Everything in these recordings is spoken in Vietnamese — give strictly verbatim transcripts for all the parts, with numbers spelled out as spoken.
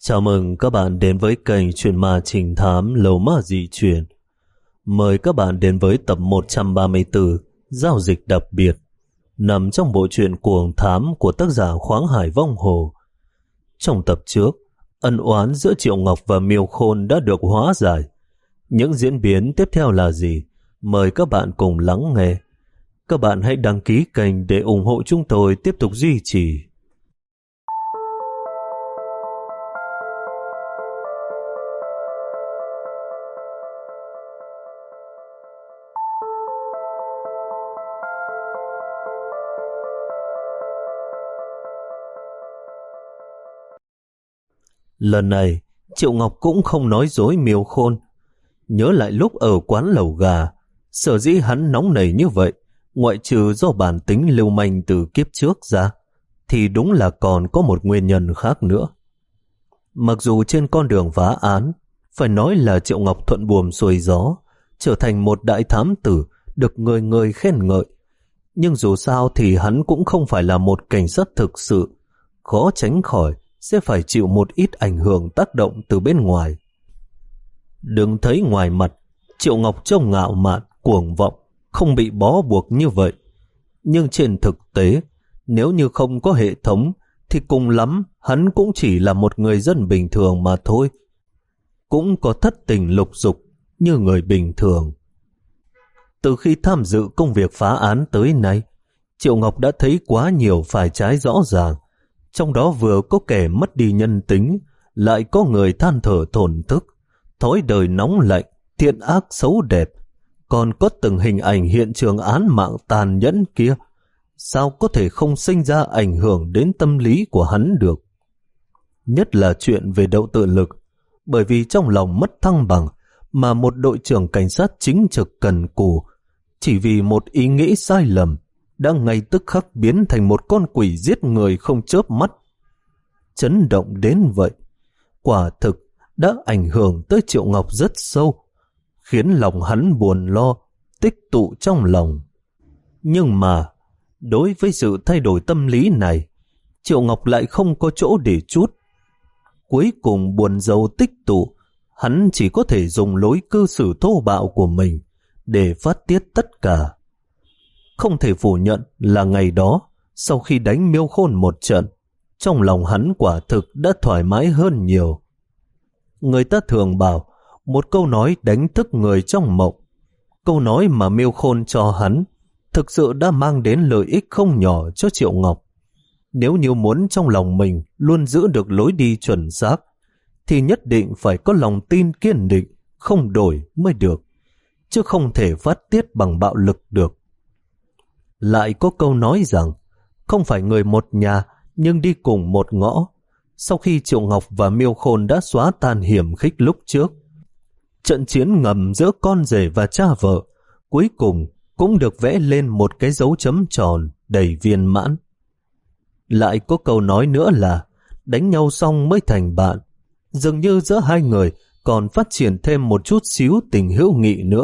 Chào mừng các bạn đến với kênh Chuyện Ma Trình Thám Lầu Ma Dị Truyền. Mời các bạn đến với tập một trăm ba mươi tư Giao dịch đặc biệt, nằm trong bộ truyện Cuồng Thám của tác giả Khoáng Hải Vong Hồ. Trong tập trước, ân oán giữa Triệu Ngọc và Miêu Khôn đã được hóa giải. Những diễn biến tiếp theo là gì? Mời các bạn cùng lắng nghe. Các bạn hãy đăng ký kênh để ủng hộ chúng tôi tiếp tục duy trì. Lần này, Triệu Ngọc cũng không nói dối Miêu Khôn. Nhớ lại lúc ở quán lẩu gà, sở dĩ hắn nóng nảy như vậy, ngoại trừ do bản tính lưu manh từ kiếp trước ra, thì đúng là còn có một nguyên nhân khác nữa. Mặc dù trên con đường phá án, phải nói là Triệu Ngọc thuận buồm xuôi gió, trở thành một đại thám tử được người người khen ngợi, nhưng dù sao thì hắn cũng không phải là một cảnh sát thực sự, khó tránh khỏi sẽ phải chịu một ít ảnh hưởng tác động từ bên ngoài. Đừng thấy ngoài mặt Triệu Ngọc trông ngạo mạn, cuồng vọng, không bị bó buộc như vậy, nhưng trên thực tế, nếu như không có hệ thống thì cùng lắm hắn cũng chỉ là một người dân bình thường mà thôi, cũng có thất tình lục dục như người bình thường. Từ khi tham dự công việc phá án tới nay, Triệu Ngọc đã thấy quá nhiều phải trái rõ ràng, trong đó vừa có kẻ mất đi nhân tính, lại có người than thở thổn thức, thói đời nóng lạnh, thiện ác xấu đẹp, còn có từng hình ảnh hiện trường án mạng tàn nhẫn kia, sao có thể không sinh ra ảnh hưởng đến tâm lý của hắn được. Nhất là chuyện về Đậu Tự Lực, bởi vì trong lòng mất thăng bằng mà một đội trưởng cảnh sát chính trực cần cù, chỉ vì một ý nghĩ sai lầm, đã ngay tức khắc biến thành một con quỷ giết người không chớp mắt. Chấn động đến vậy, quả thực đã ảnh hưởng tới Triệu Ngọc rất sâu, khiến lòng hắn buồn lo, tích tụ trong lòng. Nhưng mà, đối với sự thay đổi tâm lý này, Triệu Ngọc lại không có chỗ để trút. Cuối cùng buồn rầu tích tụ, hắn chỉ có thể dùng lối cư xử thô bạo của mình để phát tiết tất cả. Không thể phủ nhận là ngày đó, sau khi đánh Miêu Khôn một trận, trong lòng hắn quả thực đã thoải mái hơn nhiều. Người ta thường bảo, một câu nói đánh thức người trong mộng. Câu nói mà Miêu Khôn cho hắn thực sự đã mang đến lợi ích không nhỏ cho Triệu Ngọc. Nếu như muốn trong lòng mình luôn giữ được lối đi chuẩn xác, thì nhất định phải có lòng tin kiên định, không đổi mới được, chứ không thể phát tiết bằng bạo lực được. Lại có câu nói rằng, không phải người một nhà nhưng đi cùng một ngõ. Sau khi Triệu Ngọc và Miêu Khôn đã xóa tan hiểm khích lúc trước, trận chiến ngầm giữa con rể và cha vợ cuối cùng cũng được vẽ lên một cái dấu chấm tròn đầy viên mãn. Lại có câu nói nữa là, đánh nhau xong mới thành bạn. Dường như giữa hai người còn phát triển thêm một chút xíu tình hữu nghị nữa.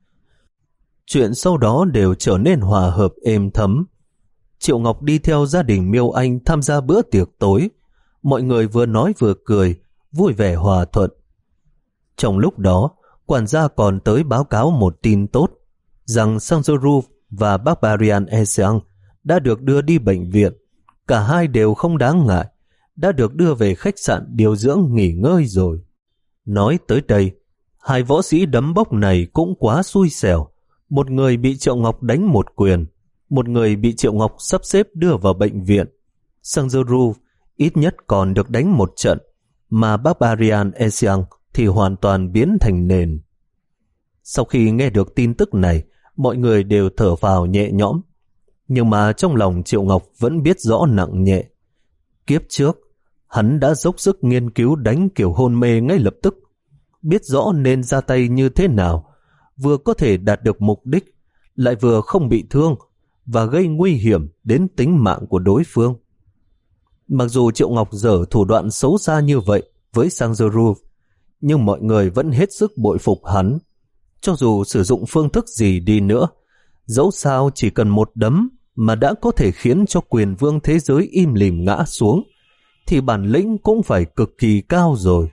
Chuyện sau đó đều trở nên hòa hợp êm thấm. Triệu Ngọc đi theo gia đình Miêu Anh tham gia bữa tiệc tối. Mọi người vừa nói vừa cười, vui vẻ hòa thuận. Trong lúc đó, quản gia còn tới báo cáo một tin tốt, rằng Sanzoru và Barbarian Esiang đã được đưa đi bệnh viện. Cả hai đều không đáng ngại, đã được đưa về khách sạn điều dưỡng nghỉ ngơi rồi. Nói tới đây, hai võ sĩ đấm bốc này cũng quá xui xẻo. Một người bị Triệu Ngọc đánh một quyền, một người bị Triệu Ngọc sắp xếp đưa vào bệnh viện. Sanzoru ít nhất còn được đánh một trận, mà Barbarian Esiang thì hoàn toàn biến thành nền. Sau khi nghe được tin tức này, mọi người đều thở phào nhẹ nhõm. Nhưng mà trong lòng Triệu Ngọc vẫn biết rõ nặng nhẹ. Kiếp trước, hắn đã dốc sức nghiên cứu đánh kiểu hôn mê ngay lập tức, biết rõ nên ra tay như thế nào, vừa có thể đạt được mục đích, lại vừa không bị thương và gây nguy hiểm đến tính mạng của đối phương. Mặc dù Triệu Ngọc dở thủ đoạn xấu xa như vậy với Sanzoru, nhưng mọi người vẫn hết sức bội phục hắn. Cho dù sử dụng phương thức gì đi nữa, dẫu sao chỉ cần một đấm mà đã có thể khiến cho quyền vương thế giới im lìm ngã xuống, thì bản lĩnh cũng phải cực kỳ cao rồi.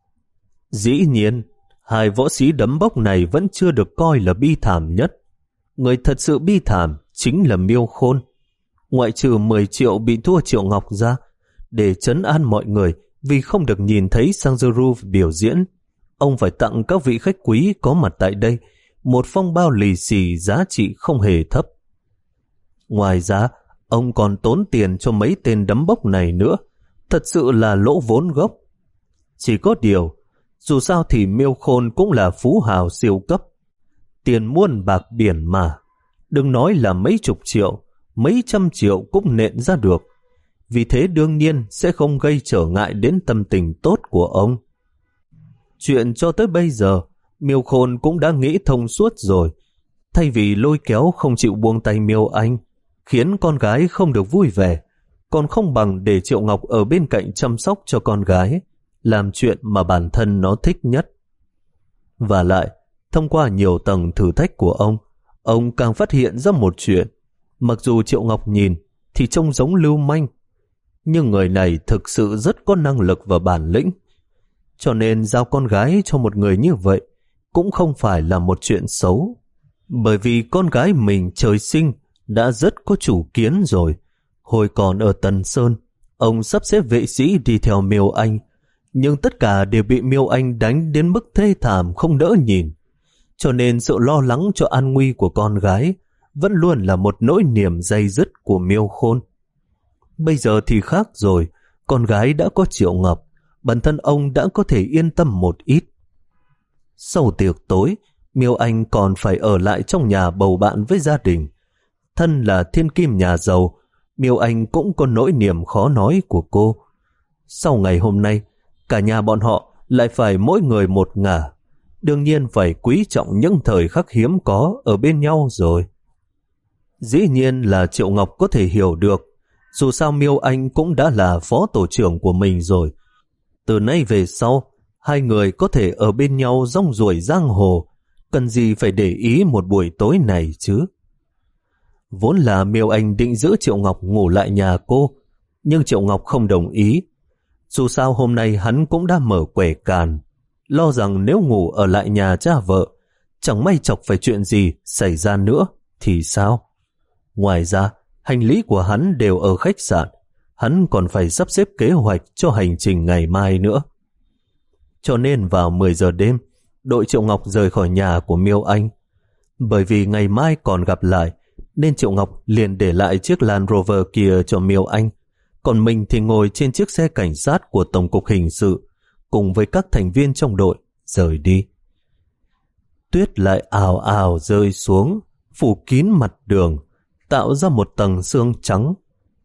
Dĩ nhiên, hai võ sĩ đấm bốc này vẫn chưa được coi là bi thảm nhất. Người thật sự bi thảm chính là Miêu Khôn. Ngoại trừ mười triệu bị thua Triệu Ngọc ra, để trấn an mọi người vì không được nhìn thấy Sangeru biểu diễn, ông phải tặng các vị khách quý có mặt tại đây một phong bao lì xì giá trị không hề thấp. Ngoài ra, ông còn tốn tiền cho mấy tên đấm bốc này nữa, thật sự là lỗ vốn gốc. Chỉ có điều, dù sao thì Miêu Khôn cũng là phú hào siêu cấp. Tiền muôn bạc biển mà, đừng nói là mấy chục triệu, mấy trăm triệu cũng nện ra được. Vì thế đương nhiên sẽ không gây trở ngại đến tâm tình tốt của ông. Chuyện cho tới bây giờ, Miêu Khôn cũng đã nghĩ thông suốt rồi. Thay vì lôi kéo không chịu buông tay Miêu Anh, khiến con gái không được vui vẻ, còn không bằng để Triệu Ngọc ở bên cạnh chăm sóc cho con gái, làm chuyện mà bản thân nó thích nhất. Và lại, thông qua nhiều tầng thử thách của ông, ông càng phát hiện ra một chuyện. Mặc dù Triệu Ngọc nhìn thì trông giống lưu manh, nhưng người này thực sự rất có năng lực và bản lĩnh. Cho nên giao con gái cho một người như vậy cũng không phải là một chuyện xấu. Bởi vì con gái mình trời sinh đã rất có chủ kiến rồi. Hồi còn ở Tần Sơn, ông sắp xếp vệ sĩ đi theo Miêu Anh, nhưng tất cả đều bị Miêu Anh đánh đến mức thê thảm không đỡ nhìn. Cho nên sự lo lắng cho an nguy của con gái vẫn luôn là một nỗi niềm day dứt của Miêu Khôn. Bây giờ thì khác rồi, con gái đã có Triệu Ngọc, bản thân ông đã có thể yên tâm một ít. Sau tiệc tối, Miêu Anh còn phải ở lại trong nhà bầu bạn với gia đình. Thân là thiên kim nhà giàu, Miêu Anh cũng có nỗi niềm khó nói của cô. Sau ngày hôm nay, cả nhà bọn họ lại phải mỗi người một ngả. Đương nhiên phải quý trọng những thời khắc hiếm có ở bên nhau rồi. Dĩ nhiên là Triệu Ngọc có thể hiểu được, dù sao Miêu Anh cũng đã là phó tổ trưởng của mình rồi. Từ nay về sau, hai người có thể ở bên nhau rong ruổi giang hồ, cần gì phải để ý một buổi tối này chứ. Vốn là Miêu Anh định giữ Triệu Ngọc ngủ lại nhà cô, nhưng Triệu Ngọc không đồng ý. Dù sao hôm nay hắn cũng đã mở quẻ càn, lo rằng nếu ngủ ở lại nhà cha vợ, chẳng may chọc phải chuyện gì xảy ra nữa thì sao. Ngoài ra, hành lý của hắn đều ở khách sạn, hắn còn phải sắp xếp kế hoạch cho hành trình ngày mai nữa. Cho nên vào mười giờ đêm, đội Triệu Ngọc rời khỏi nhà của Miêu Anh. Bởi vì ngày mai còn gặp lại, nên Triệu Ngọc liền để lại chiếc Land Rover kia cho Miêu Anh, còn mình thì ngồi trên chiếc xe cảnh sát của Tổng cục Hình sự, cùng với các thành viên trong đội, rời đi. Tuyết lại ào ào rơi xuống, phủ kín mặt đường, tạo ra một tầng sương trắng.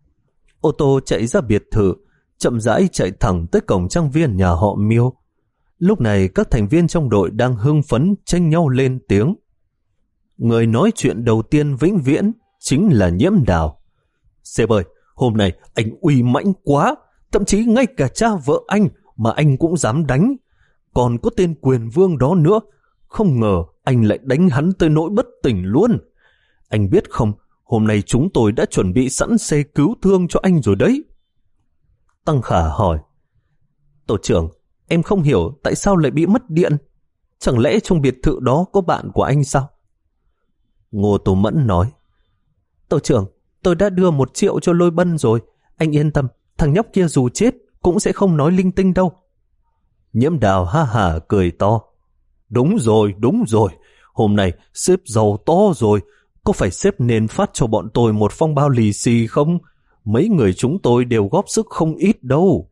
Ô tô chạy ra biệt thự, chậm rãi chạy thẳng tới cổng trang viên nhà họ Miêu. Lúc này các thành viên trong đội đang hưng phấn tranh nhau lên tiếng. Người nói chuyện đầu tiên vĩnh viễn chính là Nhiễm Đào. Sếp ơi, hôm nay anh uy mãnh quá, thậm chí ngay cả cha vợ anh mà anh cũng dám đánh. Còn có tên Quyền Vương đó nữa, không ngờ anh lại đánh hắn tới nỗi bất tỉnh luôn. Anh biết không, hôm nay chúng tôi đã chuẩn bị sẵn xe cứu thương cho anh rồi đấy. Tăng Khả hỏi, tổ trưởng, em không hiểu tại sao lại bị mất điện. Chẳng lẽ trong biệt thự đó có bạn của anh sao? Ngô Tú Mẫn nói, tổ trưởng, tôi đã đưa một triệu cho Lôi Bân rồi. Anh yên tâm, thằng nhóc kia dù chết cũng sẽ không nói linh tinh đâu. Nhiễm Đào ha hả cười to. Đúng rồi, đúng rồi. Hôm nay sếp giàu to rồi. Có phải sếp nên phát cho bọn tôi một phong bao lì xì không? Mấy người chúng tôi đều góp sức không ít đâu.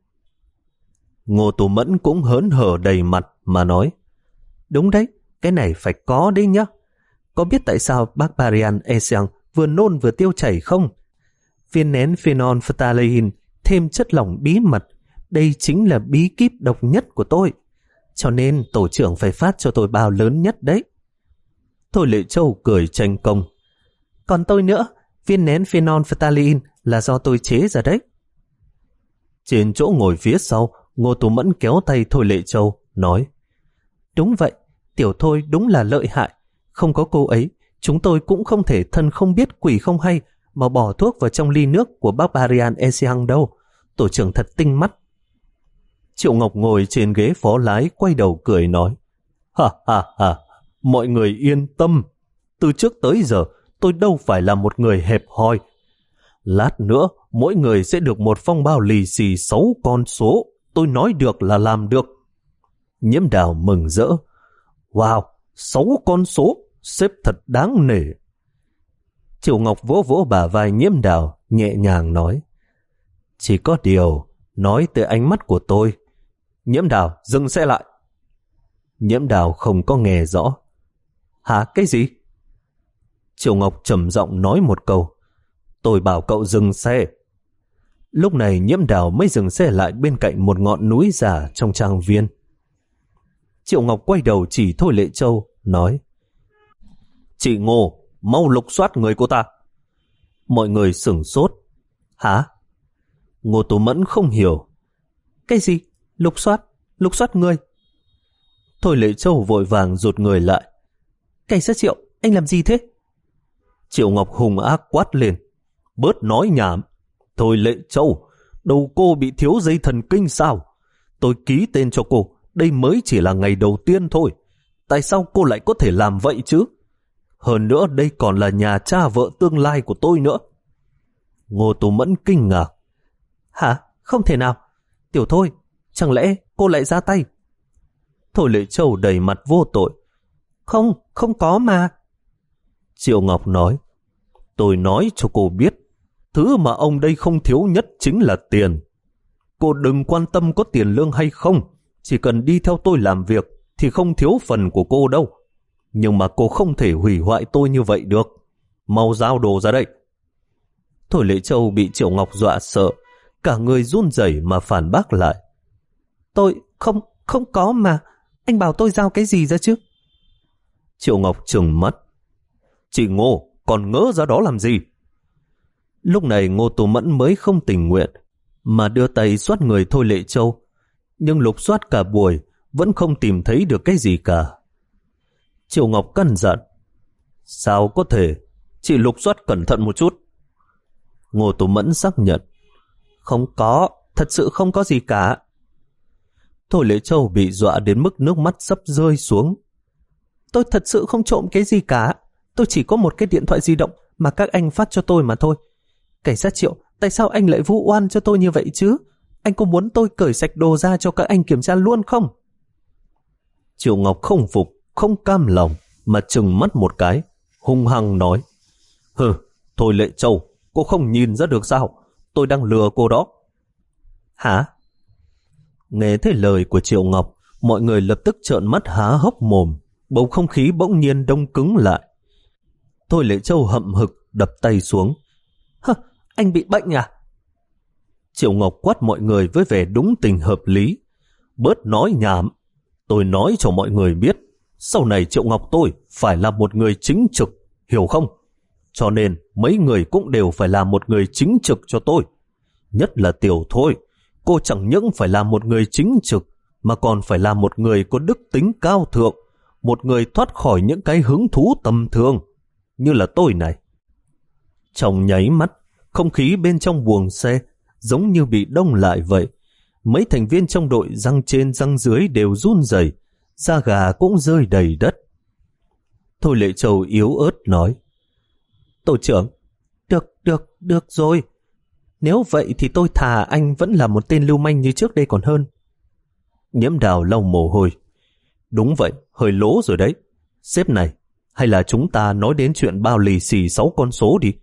Ngô Tú Mẫn cũng hớn hở đầy mặt mà nói, đúng đấy, cái này phải có đấy nhá. Có biết tại sao Barbarian Esiang vừa nôn vừa tiêu chảy không? Viên nén phenolphthalein thêm chất lỏng bí mật, đây chính là bí kíp độc nhất của tôi. Cho nên tổ trưởng phải phát cho tôi bao lớn nhất đấy. Thôi Lệ Châu cười tranh công. Còn tôi nữa, viên nén phenolphthalein là do tôi chế ra đấy. Trên chỗ ngồi phía sau, Ngô Tú Mẫn kéo tay Thôi Lệ Châu, nói, đúng vậy, tiểu Thôi đúng là lợi hại. Không có cô ấy, chúng tôi cũng không thể thân không biết quỷ không hay mà bỏ thuốc vào trong ly nước của Barbarian Esiang đâu. tổ trưởng thật tinh mắt. Triệu Ngọc ngồi trên ghế phó lái quay đầu cười nói, ha ha ha, mọi người yên tâm, từ trước tới giờ tôi đâu phải là một người hẹp hòi. Lát nữa mỗi người sẽ được một phong bao lì xì sáu con số, tôi nói được là làm được. Nhiễm Đào mừng rỡ, wow, sáu con số, sếp thật đáng nể. Triệu Ngọc vỗ vỗ bả vai Nhiễm Đào, nhẹ nhàng nói, chỉ có điều, nói tới ánh mắt của tôi. Nhiễm Đào, dừng xe lại. Nhiễm Đào không có nghe rõ. Hả, cái gì? Triệu Ngọc trầm giọng nói một câu, tôi bảo cậu dừng xe. Lúc này Nhiễm Đào mới dừng xe lại bên cạnh một ngọn núi già trong trang viên. Triệu Ngọc quay đầu chỉ Thôi Lệ Châu, nói, chị Ngô, mau lục soát người cô ta. Mọi người sửng sốt. Hả? Ngô Tú Mẫn không hiểu. Cái gì? Lục soát? Lục soát người? Thôi Lệ Châu vội vàng rụt người lại. Cảnh sát Triệu, anh làm gì thế? Triệu Ngọc hung ác quát lên, bớt nói nhảm. Thôi Lệ Châu, đầu cô bị thiếu dây thần kinh sao? Tôi ký tên cho cô, đây mới chỉ là ngày đầu tiên thôi. Tại sao cô lại có thể làm vậy chứ? Hơn nữa đây còn là nhà cha vợ tương lai của tôi nữa. Ngô Tú Mẫn kinh ngạc. Hả? Không thể nào. Tiểu Thôi, chẳng lẽ cô lại ra tay? Thôi Lệ Châu đầy mặt vô tội. Không, không có mà. Triệu Ngọc nói, tôi nói cho cô biết, thứ mà ông đây không thiếu nhất chính là tiền. Cô đừng quan tâm có tiền lương hay không, chỉ cần đi theo tôi làm việc thì không thiếu phần của cô đâu. Nhưng mà cô không thể hủy hoại tôi như vậy được. Mau giao đồ ra đây. Thôi Lệ Châu bị Triệu Ngọc dọa sợ, cả người run rẩy mà phản bác lại. Tôi không, không có mà. Anh bảo tôi giao cái gì ra chứ? Triệu Ngọc trừng mắt. Chị Ngô, còn ngỡ ra đó làm gì? Lúc này Ngô Tú Mẫn mới không tình nguyện, mà đưa tay xoát người Thôi Lệ Châu. Nhưng lục soát cả buổi, vẫn không tìm thấy được cái gì cả. Triệu Ngọc căn dặn. Sao có thể? Chị lục soát cẩn thận một chút. Ngô Tú Mẫn xác nhận. Không có, thật sự không có gì cả. Thôi Lệ Châu bị dọa đến mức nước mắt sắp rơi xuống. Tôi thật sự không trộm cái gì cả. Tôi chỉ có một cái điện thoại di động mà các anh phát cho tôi mà thôi. Cảnh sát Triệu, tại sao anh lại vu oan cho tôi như vậy chứ? Anh có muốn tôi cởi sạch đồ ra cho các anh kiểm tra luôn không? Triệu Ngọc không phục, không cam lòng, mà trừng mắt một cái, hung hăng nói. Hừ, Thôi Lệ Châu, cô không nhìn ra được sao? Tôi đang lừa cô đó. Hả? Nghe thấy lời của Triệu Ngọc, mọi người lập tức trợn mắt há hốc mồm, bầu không khí bỗng nhiên đông cứng lại. Thôi Lệ Châu hậm hực đập tay xuống. Hơ, anh bị bệnh à? Triệu Ngọc quát mọi người với vẻ đúng tình hợp lý. Bớt nói nhảm. Tôi nói cho mọi người biết, sau này Triệu Ngọc tôi phải là một người chính trực, hiểu không? Cho nên mấy người cũng đều phải là một người chính trực cho tôi. Nhất là Tiểu Thôi, cô chẳng những phải là một người chính trực, mà còn phải là một người có đức tính cao thượng, một người thoát khỏi những cái hứng thú tầm thường, như là tôi này. Trong nháy mắt, không khí bên trong buồng xe giống như bị đông lại vậy. Mấy thành viên trong đội răng trên răng dưới đều run rẩy, da gà cũng rơi đầy đất. Thôi Lệ Châu yếu ớt nói. Tổ trưởng, được, được, được rồi. Nếu vậy thì tôi thà anh vẫn là một tên lưu manh như trước đây còn hơn. Nhiễm Đào lau mồ hôi. Đúng vậy, hơi lố rồi đấy. Sếp này, hay là chúng ta nói đến chuyện bao lì xì sáu con số đi.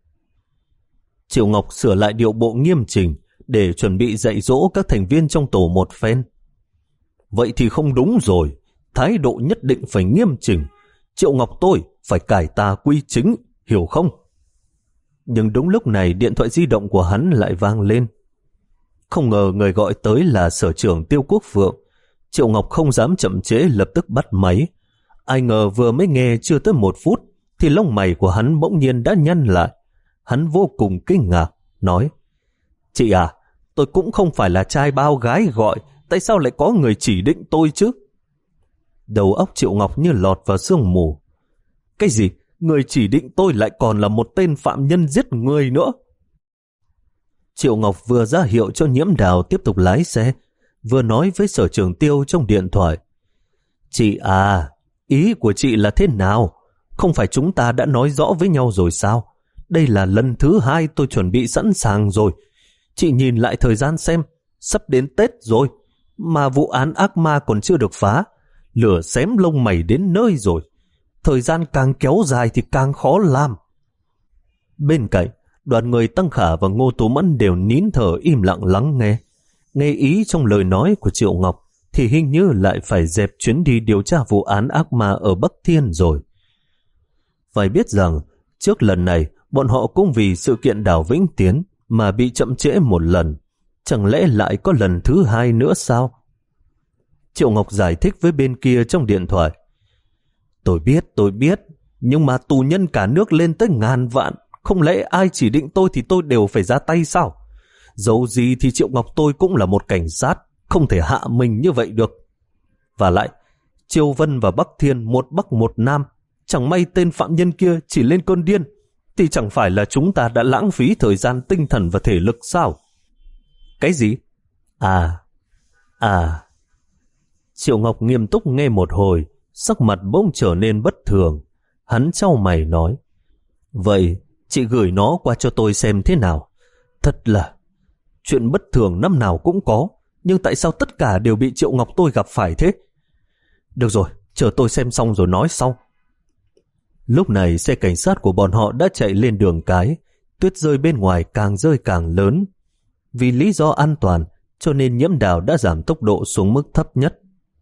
Triệu Ngọc sửa lại điệu bộ nghiêm chỉnh để chuẩn bị dạy dỗ các thành viên trong tổ một phen. Vậy thì không đúng rồi, thái độ nhất định phải nghiêm chỉnh. Triệu Ngọc tôi phải cải tà quy chính, hiểu không? Nhưng đúng lúc này điện thoại di động của hắn lại vang lên. Không ngờ người gọi tới là sở trưởng Tiêu Quốc Phượng. Triệu Ngọc không dám chậm trễ, lập tức bắt máy. Ai ngờ vừa mới nghe chưa tới một phút thì lông mày của hắn bỗng nhiên đã nhăn lại. Hắn vô cùng kinh ngạc, nói: Chị à, tôi cũng không phải là trai bao gái gọi, tại sao lại có người chỉ định tôi chứ? Đầu óc Triệu Ngọc như lọt vào sương mù. Cái gì? Người chỉ định tôi lại còn là một tên phạm nhân giết người nữa? Triệu Ngọc vừa ra hiệu cho Nhiễm Đào tiếp tục lái xe, vừa nói với Sở Trường Tiêu trong điện thoại. Chị à, ý của chị là thế nào? Không phải chúng ta đã nói rõ với nhau rồi sao? Đây là lần thứ hai tôi chuẩn bị sẵn sàng rồi. Chị nhìn lại thời gian xem, sắp đến Tết rồi, mà vụ án ác ma còn chưa được phá. Lửa xém lông mày đến nơi rồi. Thời gian càng kéo dài thì càng khó làm. Bên cạnh, đoàn người Tăng Khả và Ngô Tú Mẫn đều nín thở im lặng lắng nghe. Nghe ý trong lời nói của Triệu Ngọc thì hình như lại phải dẹp chuyến đi điều tra vụ án ác ma ở Bắc Thiên rồi. Phải biết rằng, trước lần này, bọn họ cũng vì sự kiện đảo Vĩnh Tiến mà bị chậm trễ một lần. Chẳng lẽ lại có lần thứ hai nữa sao? Triệu Ngọc giải thích với bên kia trong điện thoại. Tôi biết, tôi biết, nhưng mà tù nhân cả nước lên tới ngàn vạn. Không lẽ ai chỉ định tôi thì tôi đều phải ra tay sao? Dẫu gì thì Triệu Ngọc tôi cũng là một cảnh sát, không thể hạ mình như vậy được. Và lại, Triều Vân và Bắc Thiên một Bắc một Nam, chẳng may tên phạm nhân kia chỉ lên cơn điên, thì chẳng phải là chúng ta đã lãng phí thời gian, tinh thần và thể lực sao? Cái gì? À, à. Triệu Ngọc nghiêm túc nghe một hồi, sắc mặt bỗng trở nên bất thường. Hắn chau mày nói, vậy chị gửi nó qua cho tôi xem thế nào. Thật là, chuyện bất thường năm nào cũng có, nhưng tại sao tất cả đều bị Triệu Ngọc tôi gặp phải thế? Được rồi, chờ tôi xem xong rồi nói sau. Lúc này xe cảnh sát của bọn họ đã chạy lên đường cái, tuyết rơi bên ngoài càng rơi càng lớn. Vì lý do an toàn, cho nên Nhiễm Đào đã giảm tốc độ xuống mức thấp nhất.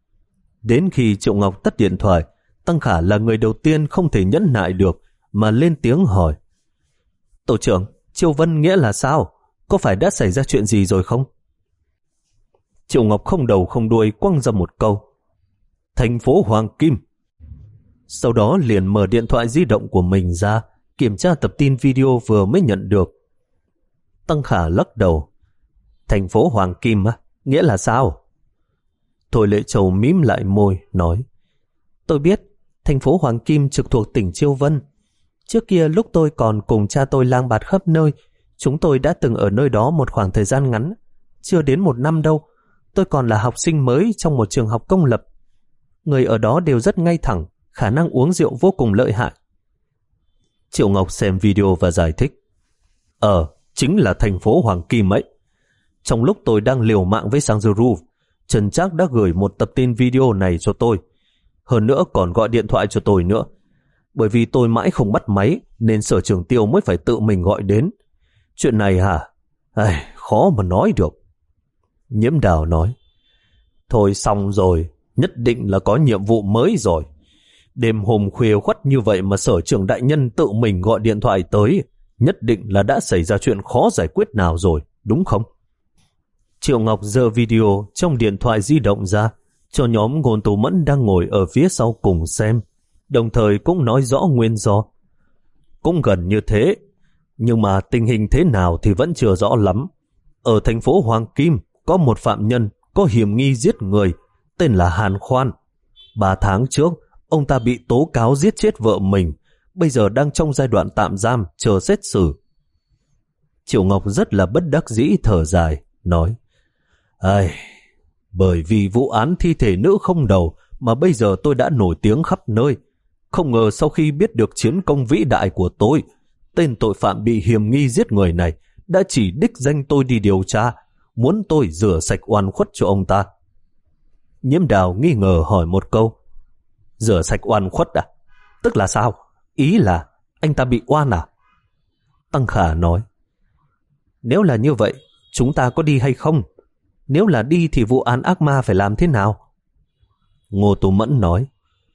Đến khi Triệu Ngọc tắt điện thoại, Tăng Khả là người đầu tiên không thể nhẫn nại được mà lên tiếng hỏi. Tổ trưởng, Triều Vân nghĩa là sao? Có phải đã xảy ra chuyện gì rồi không? Triệu Ngọc không đầu không đuôi quăng ra một câu. Thành phố Hoàng Kim. Sau đó liền mở điện thoại di động của mình ra, kiểm tra tập tin video vừa mới nhận được. Tăng Khả lắc đầu. Thành phố Hoàng Kim á? Nghĩa là sao? Thôi Lệ Châu mím lại môi, nói. Tôi biết, thành phố Hoàng Kim trực thuộc tỉnh Chiêu Vân. Trước kia lúc tôi còn cùng cha tôi lang bạt khắp nơi, chúng tôi đã từng ở nơi đó một khoảng thời gian ngắn. Chưa đến một năm đâu, tôi còn là học sinh mới trong một trường học công lập. Người ở đó đều rất ngay thẳng, khả năng uống rượu vô cùng lợi hại. Triệu Ngọc xem video và giải thích. Ờ, chính là thành phố Hoàng Kim ấy. Trong lúc tôi đang liều mạng với Sang Zuru, Trần Trác đã gửi một tập tin video này cho tôi. Hơn nữa còn gọi điện thoại cho tôi nữa. Bởi vì tôi mãi không bắt máy nên Sở Trường Tiêu mới phải tự mình gọi đến. Chuyện này hả? Ai, khó mà nói được. Nhiễm Đào nói. Thôi xong rồi, nhất định là có nhiệm vụ mới rồi. Đêm hôm khuya khoắt như vậy mà Sở Trưởng đại nhân tự mình gọi điện thoại tới, nhất định là đã xảy ra chuyện khó giải quyết nào rồi, đúng không? Triệu Ngọc giơ video trong điện thoại di động ra, cho nhóm Ngôn Tú Mẫn đang ngồi ở phía sau cùng xem, đồng thời cũng nói rõ nguyên do. Cũng gần như thế, nhưng mà tình hình thế nào thì vẫn chưa rõ lắm. Ở thành phố Hoàng Kim có một phạm nhân có hiểm nghi giết người, tên là Hàn Khoan. Ba tháng trước, ông ta bị tố cáo giết chết vợ mình, bây giờ đang trong giai đoạn tạm giam chờ xét xử. Triệu Ngọc rất là bất đắc dĩ thở dài, nói: Ai, bởi vì vụ án thi thể nữ không đầu mà bây giờ tôi đã nổi tiếng khắp nơi. Không ngờ sau khi biết được chiến công vĩ đại của tôi, tên tội phạm bị hiểm nghi giết người này đã chỉ đích danh tôi đi điều tra, muốn tôi rửa sạch oan khuất cho ông ta. Nhiễm Đào nghi ngờ hỏi một câu: Rửa sạch oan khuất à? Tức là sao? Ý là anh ta bị oan à? Tăng Khả nói: Nếu là như vậy, chúng ta có đi hay không? Nếu là đi thì vụ án ác ma phải làm thế nào? Ngô Tú Mẫn nói: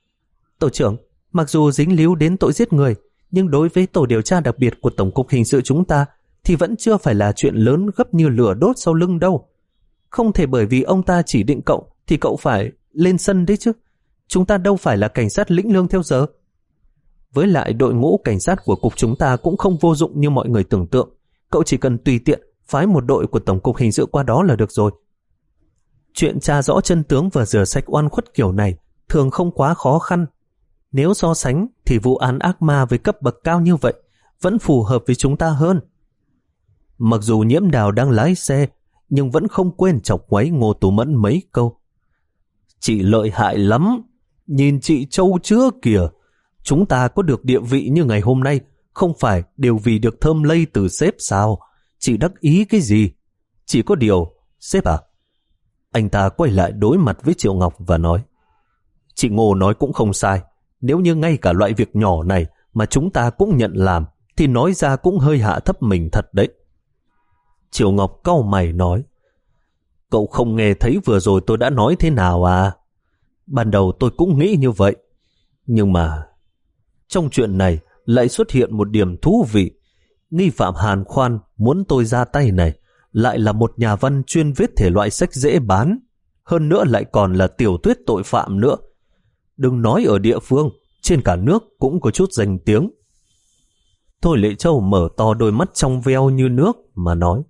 Tổ trưởng, mặc dù dính líu đến tội giết người, nhưng đối với tổ điều tra đặc biệt của Tổng cục Hình sự chúng ta thì vẫn chưa phải là chuyện lớn gấp như lửa đốt sau lưng đâu. Không thể bởi vì ông ta chỉ định cậu thì cậu phải lên sân đấy chứ. Chúng ta đâu phải là cảnh sát lĩnh lương theo giờ. Với lại đội ngũ cảnh sát của cục chúng ta cũng không vô dụng như mọi người tưởng tượng. Cậu chỉ cần tùy tiện phái một đội của Tổng cục Hình sự qua đó là được rồi. Chuyện tra rõ chân tướng và rửa sạch oan khuất kiểu này thường không quá khó khăn. Nếu so sánh thì vụ án ác ma với cấp bậc cao như vậy vẫn phù hợp với chúng ta hơn. Mặc dù Nhiễm Đào đang lái xe, nhưng vẫn không quên chọc ngoáy Ngô Tú Mẫn mấy câu. Chị lợi hại lắm, nhìn chị trâu chứa kìa. Chúng ta có được địa vị như ngày hôm nay, không phải đều vì được thơm lây từ sếp sao? Chị đắc ý cái gì? Chỉ có điều, sếp à? Anh ta quay lại đối mặt với Triệu Ngọc và nói, chị Ngô nói cũng không sai. Nếu như ngay cả loại việc nhỏ này mà chúng ta cũng nhận làm, thì nói ra cũng hơi hạ thấp mình thật đấy. Triệu Ngọc cau mày nói, cậu không nghe thấy vừa rồi tôi đã nói thế nào à? Ban đầu tôi cũng nghĩ như vậy. Nhưng mà trong chuyện này lại xuất hiện một điểm thú vị. Nghi phạm Hàn Khoan muốn tôi ra tay này lại là một nhà văn chuyên viết thể loại sách dễ bán. Hơn nữa lại còn là tiểu thuyết tội phạm nữa. Đừng nói ở địa phương, trên cả nước cũng có chút danh tiếng. Thôi Lệ Châu mở to đôi mắt trong veo như nước mà nói,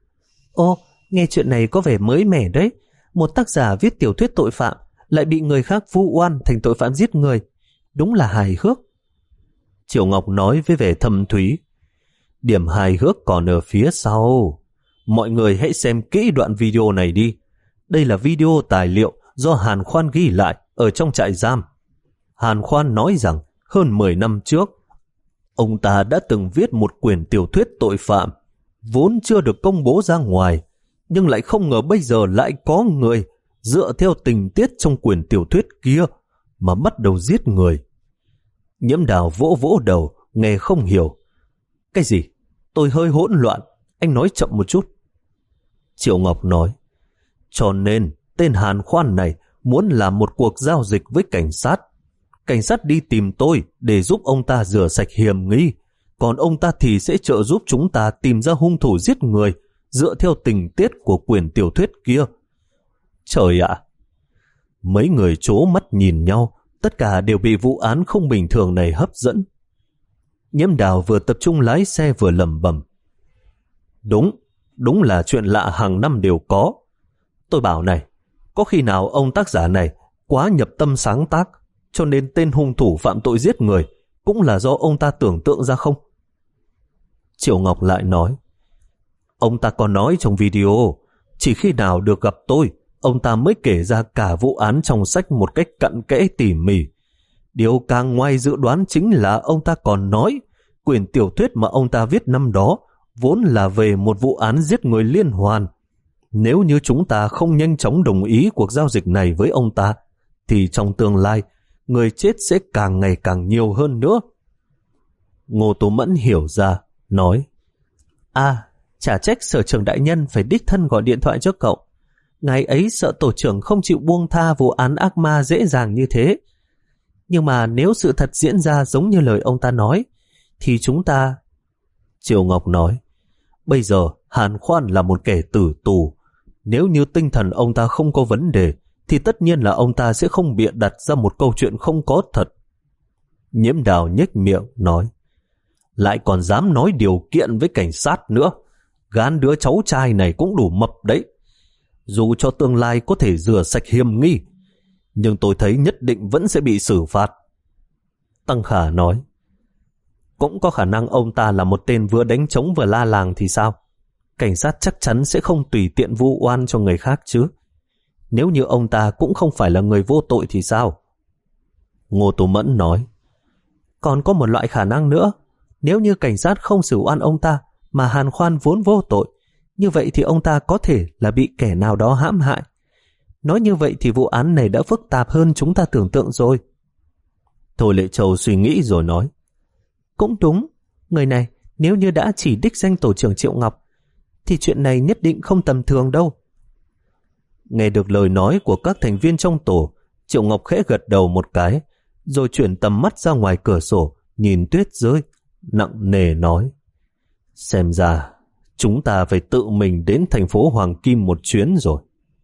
ô, nghe chuyện này có vẻ mới mẻ đấy. Một tác giả viết tiểu thuyết tội phạm lại bị người khác vu oan thành tội phạm giết người. Đúng là hài hước. Triệu Ngọc nói với vẻ thâm thúy, điểm hài hước còn ở phía sau. Mọi người hãy xem kỹ đoạn video này đi. Đây là video tài liệu do Hàn Khoan ghi lại ở trong trại giam. Hàn Khoan nói rằng hơn mười năm trước, ông ta đã từng viết một quyển tiểu thuyết tội phạm, vốn chưa được công bố ra ngoài, nhưng lại không ngờ bây giờ lại có người dựa theo tình tiết trong quyển tiểu thuyết kia mà bắt đầu giết người. Nhiễm Đào vỗ vỗ đầu, nghe không hiểu. Cái gì? Tôi hơi hỗn loạn, anh nói chậm một chút. Triệu Ngọc nói, cho nên tên Hàn Khoan này muốn làm một cuộc giao dịch với cảnh sát. Cảnh sát đi tìm tôi để giúp ông ta rửa sạch hiểm nghi, còn ông ta thì sẽ trợ giúp chúng ta tìm ra hung thủ giết người dựa theo tình tiết của quyển tiểu thuyết kia. Trời ạ! Mấy người trố mắt nhìn nhau, tất cả đều bị vụ án không bình thường này hấp dẫn. Nhiễm Đào vừa tập trung lái xe vừa lẩm bẩm. Đúng, đúng là chuyện lạ hàng năm đều có. Tôi bảo này, có khi nào ông tác giả này quá nhập tâm sáng tác, cho nên tên hung thủ phạm tội giết người cũng là do ông ta tưởng tượng ra không? Triệu Ngọc lại nói, ông ta còn nói trong video, chỉ khi nào được gặp tôi, ông ta mới kể ra cả vụ án trong sách một cách cặn kẽ tỉ mỉ. Điều càng ngoài dự đoán chính là ông ta còn nói quyển tiểu thuyết mà ông ta viết năm đó vốn là về một vụ án giết người liên hoàn. Nếu như chúng ta không nhanh chóng đồng ý cuộc giao dịch này với ông ta, thì trong tương lai, người chết sẽ càng ngày càng nhiều hơn nữa. Ngô Tú Mẫn hiểu ra, nói, à, chả trách sở trưởng đại nhân phải đích thân gọi điện thoại cho cậu. Ngày ấy sợ tổ trưởng không chịu buông tha vụ án ác ma dễ dàng như thế. Nhưng mà nếu sự thật diễn ra giống như lời ông ta nói, thì chúng ta... Triệu Ngọc nói, bây giờ Hàn Khoan là một kẻ tử tù. Nếu như tinh thần ông ta không có vấn đề, thì tất nhiên là ông ta sẽ không bịa đặt ra một câu chuyện không có thật. Nhiễm Đào nhếch miệng nói, lại còn dám nói điều kiện với cảnh sát nữa. Gán đứa cháu trai này cũng đủ mập đấy. Dù cho tương lai có thể rửa sạch hiểm nghi, nhưng tôi thấy nhất định vẫn sẽ bị xử phạt. Tăng Khả nói, cũng có khả năng ông ta là một tên vừa đánh trống vừa la làng thì sao? Cảnh sát chắc chắn sẽ không tùy tiện vu oan cho người khác chứ. Nếu như ông ta cũng không phải là người vô tội thì sao? Ngô Tú Mẫn nói, còn có một loại khả năng nữa. Nếu như cảnh sát không xử oan ông ta mà Hàn Khoan vốn vô tội, như vậy thì ông ta có thể là bị kẻ nào đó hãm hại. Nói như vậy thì vụ án này đã phức tạp hơn chúng ta tưởng tượng rồi. Thôi Lệ Châu suy nghĩ rồi nói, cũng đúng, người này nếu như đã chỉ đích danh tổ trưởng Triệu Ngọc, thì chuyện này nhất định không tầm thường đâu. Nghe được lời nói của các thành viên trong tổ, Triệu Ngọc khẽ gật đầu một cái, rồi chuyển tầm mắt ra ngoài cửa sổ, nhìn tuyết rơi, nặng nề nói, xem ra chúng ta phải tự mình đến thành phố Hoàng Kim một chuyến rồi.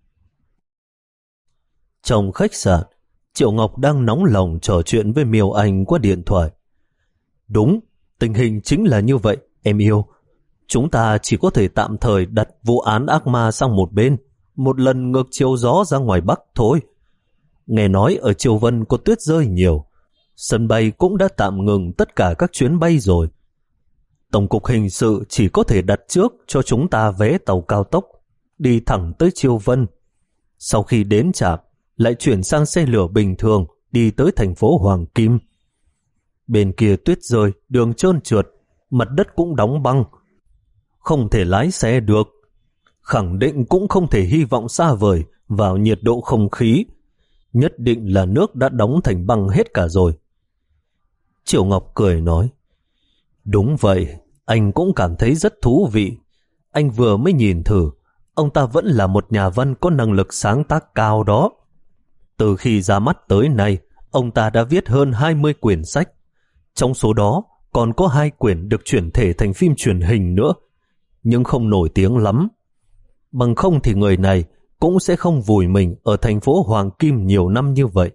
Trong khách sạn, Triệu Ngọc đang nóng lòng trò chuyện với Miêu Anh qua điện thoại. Đúng, tình hình chính là như vậy, em yêu. Chúng ta chỉ có thể tạm thời đặt vụ án ác ma sang một bên, một lần ngược chiều gió ra ngoài Bắc thôi. Nghe nói ở Triều Vân có tuyết rơi nhiều, sân bay cũng đã tạm ngừng tất cả các chuyến bay rồi. Tổng cục hình sự chỉ có thể đặt trước cho chúng ta vé tàu cao tốc, đi thẳng tới Chiêu Vân. Sau khi đến trạm, lại chuyển sang xe lửa bình thường, đi tới thành phố Hoàng Kim. Bên kia tuyết rơi, đường trơn trượt, mặt đất cũng đóng băng. Không thể lái xe được. Khẳng định cũng không thể hy vọng xa vời vào nhiệt độ không khí. Nhất định là nước đã đóng thành băng hết cả rồi. Triệu Ngọc cười nói, đúng vậy, anh cũng cảm thấy rất thú vị. Anh vừa mới nhìn thử, ông ta vẫn là một nhà văn có năng lực sáng tác cao đó. Từ khi ra mắt tới nay, ông ta đã viết hơn hai mươi quyển sách. Trong số đó, còn có hai quyển được chuyển thể thành phim truyền hình nữa, nhưng không nổi tiếng lắm. Bằng không thì người này cũng sẽ không vùi mình ở thành phố Hoàng Kim nhiều năm như vậy.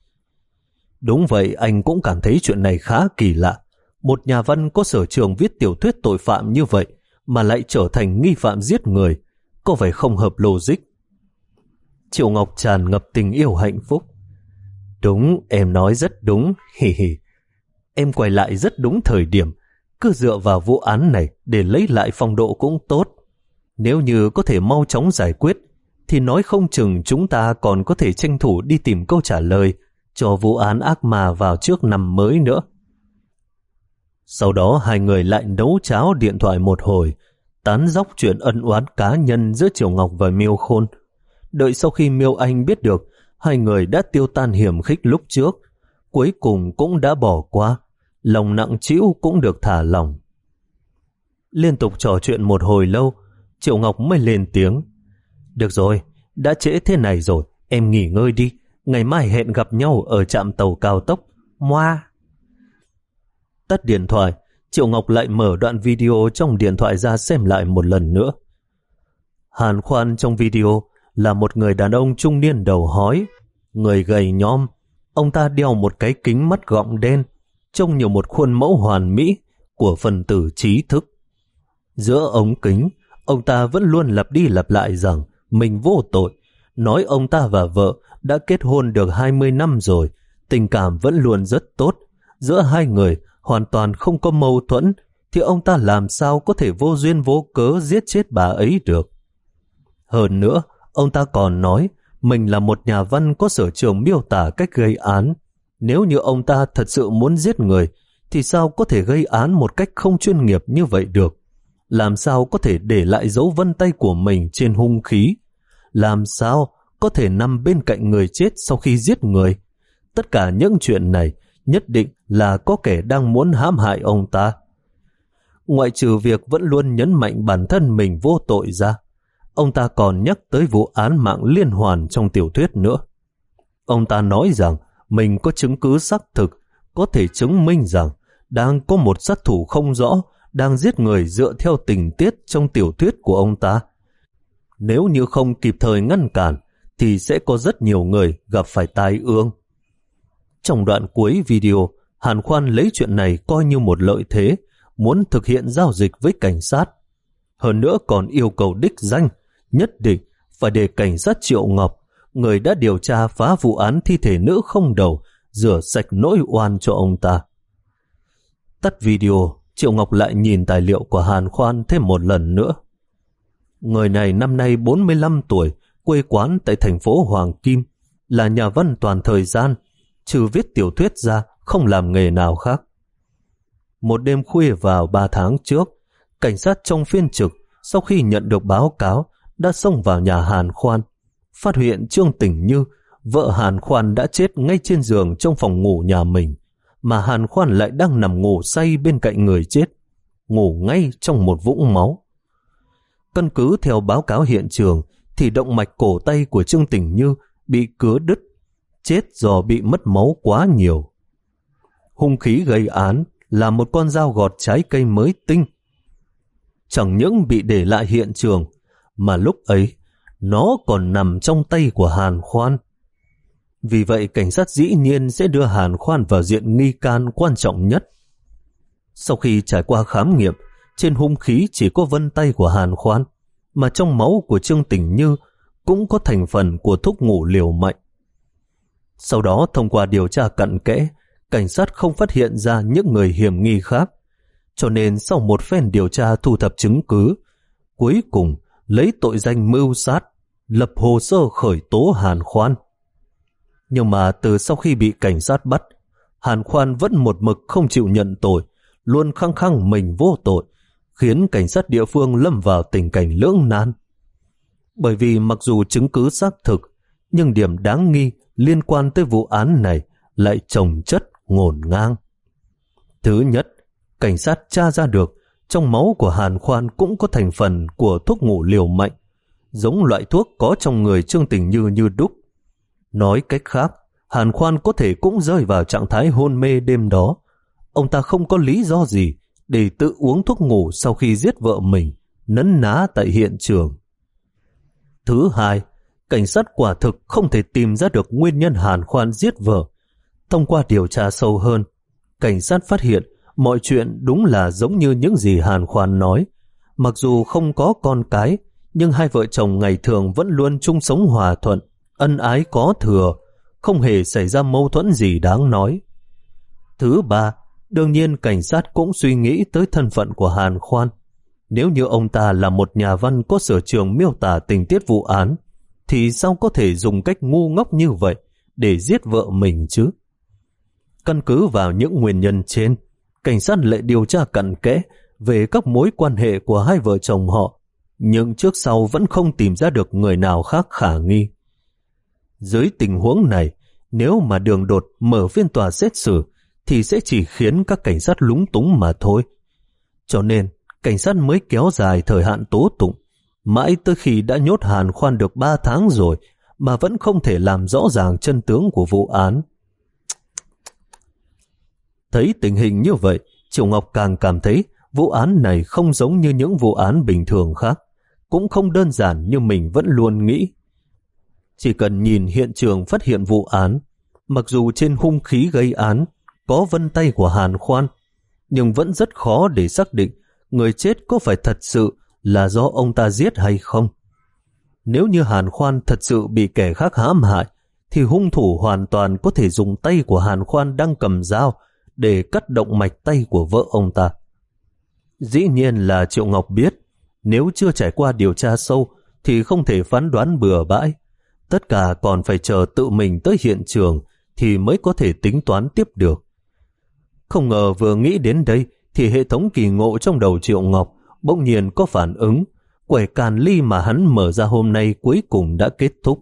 Đúng vậy, anh cũng cảm thấy chuyện này khá kỳ lạ. Một nhà văn có sở trường viết tiểu thuyết tội phạm như vậy mà lại trở thành nghi phạm giết người, có vẻ không hợp logic. Triệu Ngọc tràn ngập tình yêu hạnh phúc. Đúng, em nói rất đúng, hì hì. Em quay lại rất đúng thời điểm, cứ dựa vào vụ án này để lấy lại phong độ cũng tốt. Nếu như có thể mau chóng giải quyết, thì nói không chừng chúng ta còn có thể tranh thủ đi tìm câu trả lời cho vụ án ác ma vào trước năm mới nữa. Sau đó hai người lại nấu cháo điện thoại một hồi, tán dóc chuyện ân oán cá nhân giữa Triệu Ngọc và Miêu Khôn. Đợi sau khi Miêu Anh biết được hai người đã tiêu tan hiểm khích lúc trước, cuối cùng cũng đã bỏ qua, lòng nặng trĩu cũng được thả lòng. Liên tục trò chuyện một hồi lâu, Triệu Ngọc mới lên tiếng. Được rồi, đã trễ thế này rồi, em nghỉ ngơi đi, ngày mai hẹn gặp nhau ở trạm tàu cao tốc. Moa. Tắt điện thoại, Triệu Ngọc lại mở đoạn video trong điện thoại ra xem lại một lần nữa. Hàn Khoan trong video là một người đàn ông trung niên đầu hói, người gầy nhom. Ông ta đeo một cái kính mắt gọng đen, trông như một khuôn mẫu hoàn mỹ của phần tử trí thức. Giữa ống kính, ông ta vẫn luôn lặp đi lặp lại rằng mình vô tội, nói ông ta và vợ đã kết hôn được hai mươi năm rồi, tình cảm vẫn luôn rất tốt, giữa hai người hoàn toàn không có mâu thuẫn, thì ông ta làm sao có thể vô duyên vô cớ giết chết bà ấy được. Hơn nữa, ông ta còn nói mình là một nhà văn có sở trường miêu tả cách gây án. Nếu như ông ta thật sự muốn giết người, thì sao có thể gây án một cách không chuyên nghiệp như vậy được? Làm sao có thể để lại dấu vân tay của mình trên hung khí? Làm sao có thể nằm bên cạnh người chết sau khi giết người? Tất cả những chuyện này nhất định là có kẻ đang muốn hãm hại ông ta. Ngoại trừ việc vẫn luôn nhấn mạnh bản thân mình vô tội ra, ông ta còn nhắc tới vụ án mạng liên hoàn trong tiểu thuyết nữa. Ông ta nói rằng mình có chứng cứ xác thực, có thể chứng minh rằng đang có một sát thủ không rõ đang giết người dựa theo tình tiết trong tiểu thuyết của ông ta. Nếu như không kịp thời ngăn cản, thì sẽ có rất nhiều người gặp phải tai ương. Trong đoạn cuối video, Hàn Khoan lấy chuyện này coi như một lợi thế, muốn thực hiện giao dịch với cảnh sát. Hơn nữa còn yêu cầu đích danh, nhất định phải để cảnh sát Triệu Ngọc, người đã điều tra phá vụ án thi thể nữ không đầu, rửa sạch nỗi oan cho ông ta. Tắt video, Triệu Ngọc lại nhìn tài liệu của Hàn Khoan thêm một lần nữa. Người này năm nay bốn mươi lăm tuổi, quê quán tại thành phố Hoàng Kim, là nhà văn toàn thời gian, trừ viết tiểu thuyết ra không làm nghề nào khác. Một đêm khuya vào ba tháng trước, cảnh sát trong phiên trực sau khi nhận được báo cáo đã xông vào nhà Hàn Khoan, phát hiện Trương Tình Như, vợ Hàn Khoan đã chết ngay trên giường trong phòng ngủ nhà mình, mà Hàn Khoan lại đang nằm ngủ say bên cạnh người chết, ngủ ngay trong một vũng máu. Căn cứ theo báo cáo hiện trường thì động mạch cổ tay của Trương Tình Như bị cứa đứt, chết do bị mất máu quá nhiều. Hung khí gây án là một con dao gọt trái cây mới tinh. Chẳng những bị để lại hiện trường, mà lúc ấy nó còn nằm trong tay của Hàn Khoan. Vì vậy cảnh sát dĩ nhiên sẽ đưa Hàn Khoan vào diện nghi can quan trọng nhất. Sau khi trải qua khám nghiệm, trên hung khí chỉ có vân tay của Hàn Khoan, mà trong máu của Trương Tình Như cũng có thành phần của thuốc ngủ liều mạnh. Sau đó thông qua điều tra cặn kẽ, cảnh sát không phát hiện ra những người hiểm nghi khác. cho nên sau một phen điều tra thu thập chứng cứ, cuối cùng lấy tội danh mưu sát, lập hồ sơ khởi tố Hàn Khoan. Nhưng mà từ sau khi bị cảnh sát bắt, Hàn Khoan vẫn một mực không chịu nhận tội, luôn khăng khăng mình vô tội, khiến cảnh sát địa phương lâm vào tình cảnh lưỡng nan. Bởi vì mặc dù chứng cứ xác thực, nhưng điểm đáng nghi liên quan tới vụ án này lại chồng chất ngổn ngang. Thứ nhất, cảnh sát tra ra được trong máu của Hàn Khoan cũng có thành phần của thuốc ngủ liều mạnh, giống loại thuốc có trong người Trương Tình Như như đúc. Nói cách khác, Hàn Khoan có thể cũng rơi vào trạng thái hôn mê đêm đó. Ông ta không có lý do gì để tự uống thuốc ngủ sau khi giết vợ mình, nấn ná tại hiện trường. Thứ hai, cảnh sát quả thực không thể tìm ra được nguyên nhân Hàn Khoan giết vợ. Thông qua điều tra sâu hơn, cảnh sát phát hiện mọi chuyện đúng là giống như những gì Hàn Khoan nói. Mặc dù không có con cái, nhưng hai vợ chồng ngày thường vẫn luôn chung sống hòa thuận, ân ái có thừa, không hề xảy ra mâu thuẫn gì đáng nói. Thứ ba, đương nhiên cảnh sát cũng suy nghĩ tới thân phận của Hàn Khoan. Nếu như ông ta là một nhà văn có sở trường miêu tả tình tiết vụ án, thì sao có thể dùng cách ngu ngốc như vậy để giết vợ mình chứ? Căn cứ vào những nguyên nhân trên, cảnh sát lại điều tra cặn kẽ về các mối quan hệ của hai vợ chồng họ, nhưng trước sau vẫn không tìm ra được người nào khác khả nghi. Dưới tình huống này, nếu mà đường đột mở phiên tòa xét xử thì sẽ chỉ khiến các cảnh sát lúng túng mà thôi. Cho nên, cảnh sát mới kéo dài thời hạn tố tụng, mãi tới khi đã nhốt Hàn Khoan được ba tháng rồi mà vẫn không thể làm rõ ràng chân tướng của vụ án. Thấy tình hình như vậy, Triệu Ngọc càng cảm thấy vụ án này không giống như những vụ án bình thường khác, cũng không đơn giản như mình vẫn luôn nghĩ. Chỉ cần nhìn hiện trường phát hiện vụ án, mặc dù trên hung khí gây án có vân tay của Hàn Khoan, nhưng vẫn rất khó để xác định người chết có phải thật sự là do ông ta giết hay không. Nếu như Hàn Khoan thật sự bị kẻ khác hãm hại, thì hung thủ hoàn toàn có thể dùng tay của Hàn Khoan đang cầm dao để cắt động mạch tay của vợ ông ta. Dĩ nhiên là Triệu Ngọc biết, nếu chưa trải qua điều tra sâu thì không thể phán đoán bừa bãi. Tất cả còn phải chờ tự mình tới hiện trường thì mới có thể tính toán tiếp được. Không ngờ vừa nghĩ đến đây thì hệ thống kỳ ngộ trong đầu Triệu Ngọc bỗng nhiên có phản ứng. Quẻ càn ly mà hắn mở ra hôm nay cuối cùng đã kết thúc.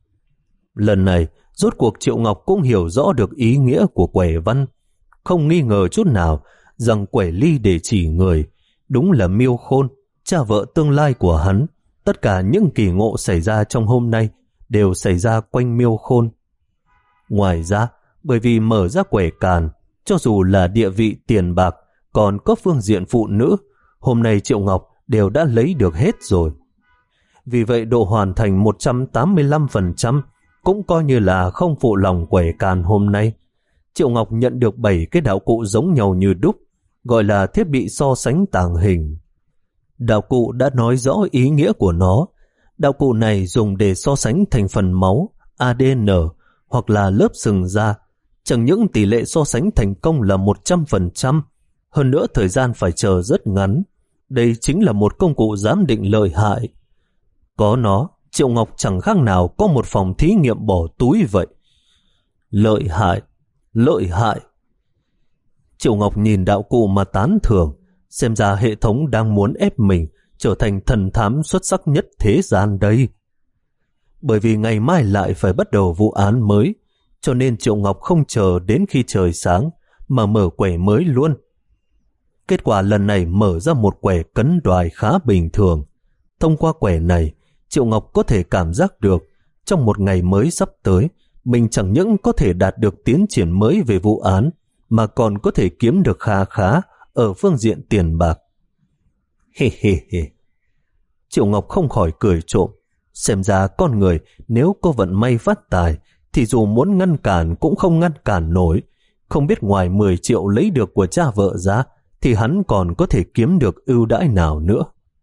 Lần này, rốt cuộc Triệu Ngọc cũng hiểu rõ được ý nghĩa của quẻ văn. Không nghi ngờ chút nào rằng quẻ ly để chỉ người đúng là Miêu Khôn, cha vợ tương lai của hắn. Tất cả những kỳ ngộ xảy ra trong hôm nay đều xảy ra quanh Miêu Khôn. Ngoài ra, bởi vì mở ra quẻ càn, cho dù là địa vị tiền bạc, còn có phương diện phụ nữ, hôm nay Triệu Ngọc đều đã lấy được hết rồi. Vì vậy độ hoàn thành một trăm tám mươi lăm phần trăm cũng coi như là không phụ lòng quẻ càn hôm nay. Triệu Ngọc nhận được bảy cái đạo cụ giống nhau như đúc, gọi là thiết bị so sánh tàng hình. Đạo cụ đã nói rõ ý nghĩa của nó. Đạo cụ này dùng để so sánh thành phần máu, a đê en hoặc là lớp sừng da. Chẳng những tỷ lệ so sánh thành công là một trăm phần trăm, hơn nữa thời gian phải chờ rất ngắn. Đây chính là một công cụ giám định lợi hại. Có nó, Triệu Ngọc chẳng khác nào có một phòng thí nghiệm bỏ túi vậy. Lợi hại, lợi hại. Triệu Ngọc nhìn đạo cụ mà tán thưởng, xem ra hệ thống đang muốn ép mình trở thành thần thám xuất sắc nhất thế gian đây. Bởi vì ngày mai lại phải bắt đầu vụ án mới, cho nên Triệu Ngọc không chờ đến khi trời sáng mà mở quẻ mới luôn. Kết quả lần này mở ra một quẻ cấn đoài khá bình thường. Thông qua quẻ này, Triệu Ngọc có thể cảm giác được trong một ngày mới sắp tới, mình chẳng những có thể đạt được tiến triển mới về vụ án, mà còn có thể kiếm được khá khá ở phương diện tiền bạc. Hê hê hê. Triệu Ngọc không khỏi cười trộm. Xem ra con người nếu có vận may phát tài thì dù muốn ngăn cản cũng không ngăn cản nổi. Không biết ngoài mười triệu lấy được của cha vợ ra thì hắn còn có thể kiếm được ưu đãi nào nữa.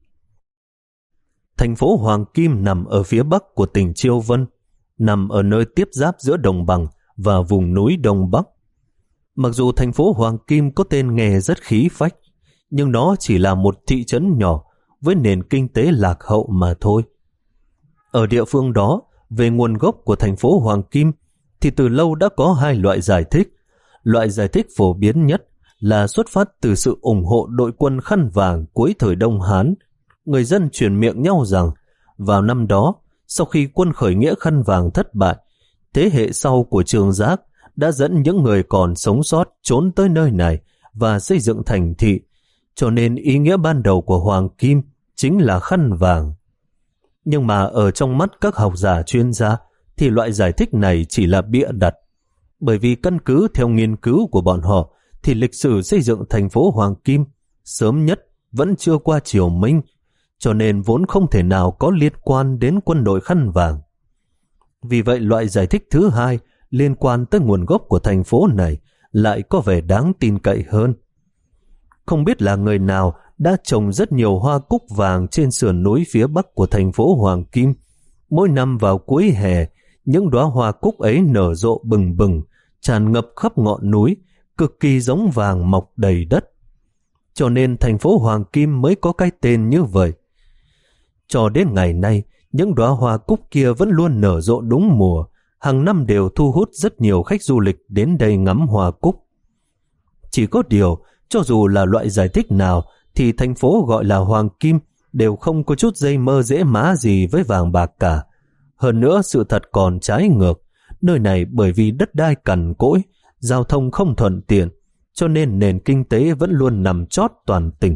Thành phố Hoàng Kim nằm ở phía bắc của tỉnh Chiêu Vân, nằm ở nơi tiếp giáp giữa đồng bằng và vùng núi Đông Bắc. Mặc dù thành phố Hoàng Kim có tên nghe rất khí phách, nhưng nó chỉ là một thị trấn nhỏ với nền kinh tế lạc hậu mà thôi. Ở địa phương đó, về nguồn gốc của thành phố Hoàng Kim thì từ lâu đã có hai loại giải thích. Loại giải thích phổ biến nhất là xuất phát từ sự ủng hộ đội quân khăn vàng cuối thời Đông Hán. Người dân truyền miệng nhau rằng vào năm đó, sau khi quân khởi nghĩa khăn vàng thất bại, thế hệ sau của Trương Giác đã dẫn những người còn sống sót trốn tới nơi này và xây dựng thành thị, cho nên ý nghĩa ban đầu của Hoàng Kim chính là khăn vàng. Nhưng mà ở trong mắt các học giả chuyên gia thì loại giải thích này chỉ là bịa đặt, bởi vì căn cứ theo nghiên cứu của bọn họ thì lịch sử xây dựng thành phố Hoàng Kim sớm nhất vẫn chưa qua triều Minh, cho nên vốn không thể nào có liên quan đến quân đội khăn vàng. Vì vậy loại giải thích thứ hai liên quan tới nguồn gốc của thành phố này lại có vẻ đáng tin cậy hơn. Không biết là người nào đã trồng rất nhiều hoa cúc vàng trên sườn núi phía bắc của thành phố Hoàng Kim. Mỗi năm vào cuối hè, những đóa hoa cúc ấy nở rộ bừng bừng, tràn ngập khắp ngọn núi, cực kỳ giống vàng mọc đầy đất. Cho nên thành phố Hoàng Kim mới có cái tên như vậy. Cho đến ngày nay, những đóa hoa cúc kia vẫn luôn nở rộ đúng mùa, hàng năm đều thu hút rất nhiều khách du lịch đến đây ngắm hoa cúc. Chỉ có điều, cho dù là loại giải thích nào, thì thành phố gọi là Hoàng Kim đều không có chút dây mơ dễ má gì với vàng bạc cả. Hơn nữa sự thật còn trái ngược, nơi này bởi vì đất đai cằn cỗi, giao thông không thuận tiện, cho nên nền kinh tế vẫn luôn nằm chót toàn tỉnh.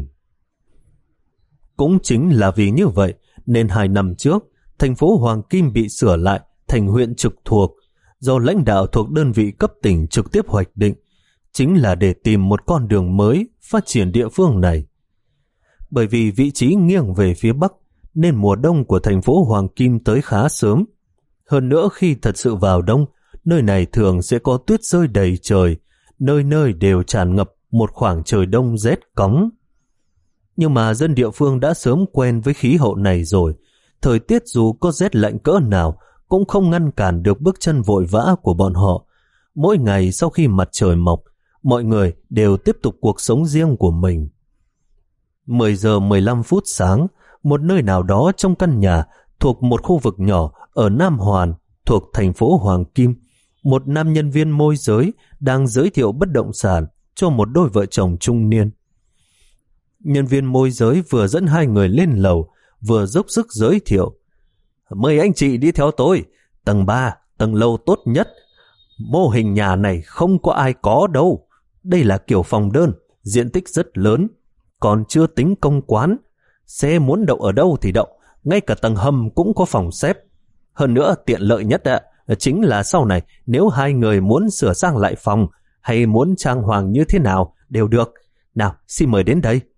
Cũng chính là vì như vậy, nên hai năm trước, thành phố Hoàng Kim bị sửa lại thành huyện trực thuộc, do lãnh đạo thuộc đơn vị cấp tỉnh trực tiếp hoạch định, chính là để tìm một con đường mới phát triển địa phương này. Bởi vì vị trí nghiêng về phía bắc, nên mùa đông của thành phố Hoàng Kim tới khá sớm. Hơn nữa khi thật sự vào đông, nơi này thường sẽ có tuyết rơi đầy trời, nơi nơi đều tràn ngập một khoảng trời đông rét cóng. Nhưng mà dân địa phương đã sớm quen với khí hậu này rồi, thời tiết dù có rét lạnh cỡ nào cũng không ngăn cản được bước chân vội vã của bọn họ. Mỗi ngày sau khi mặt trời mọc, mọi người đều tiếp tục cuộc sống riêng của mình. mười giờ mười lăm phút sáng, một nơi nào đó trong căn nhà thuộc một khu vực nhỏ ở Nam Hoàn thuộc thành phố Hoàng Kim, một nam nhân viên môi giới đang giới thiệu bất động sản cho một đôi vợ chồng trung niên. Nhân viên môi giới vừa dẫn hai người lên lầu, vừa dốc sức giới thiệu. Mời anh chị đi theo tôi, tầng ba, tầng lầu tốt nhất. Mô hình nhà này không có ai có đâu. Đây là kiểu phòng đơn, diện tích rất lớn, còn chưa tính công quán. Xe muốn đậu ở đâu thì đậu, ngay cả tầng hầm cũng có phòng xếp. Hơn nữa tiện lợi nhất ạ, chính là sau này nếu hai người muốn sửa sang lại phòng hay muốn trang hoàng như thế nào đều được. Nào, xin mời đến đây.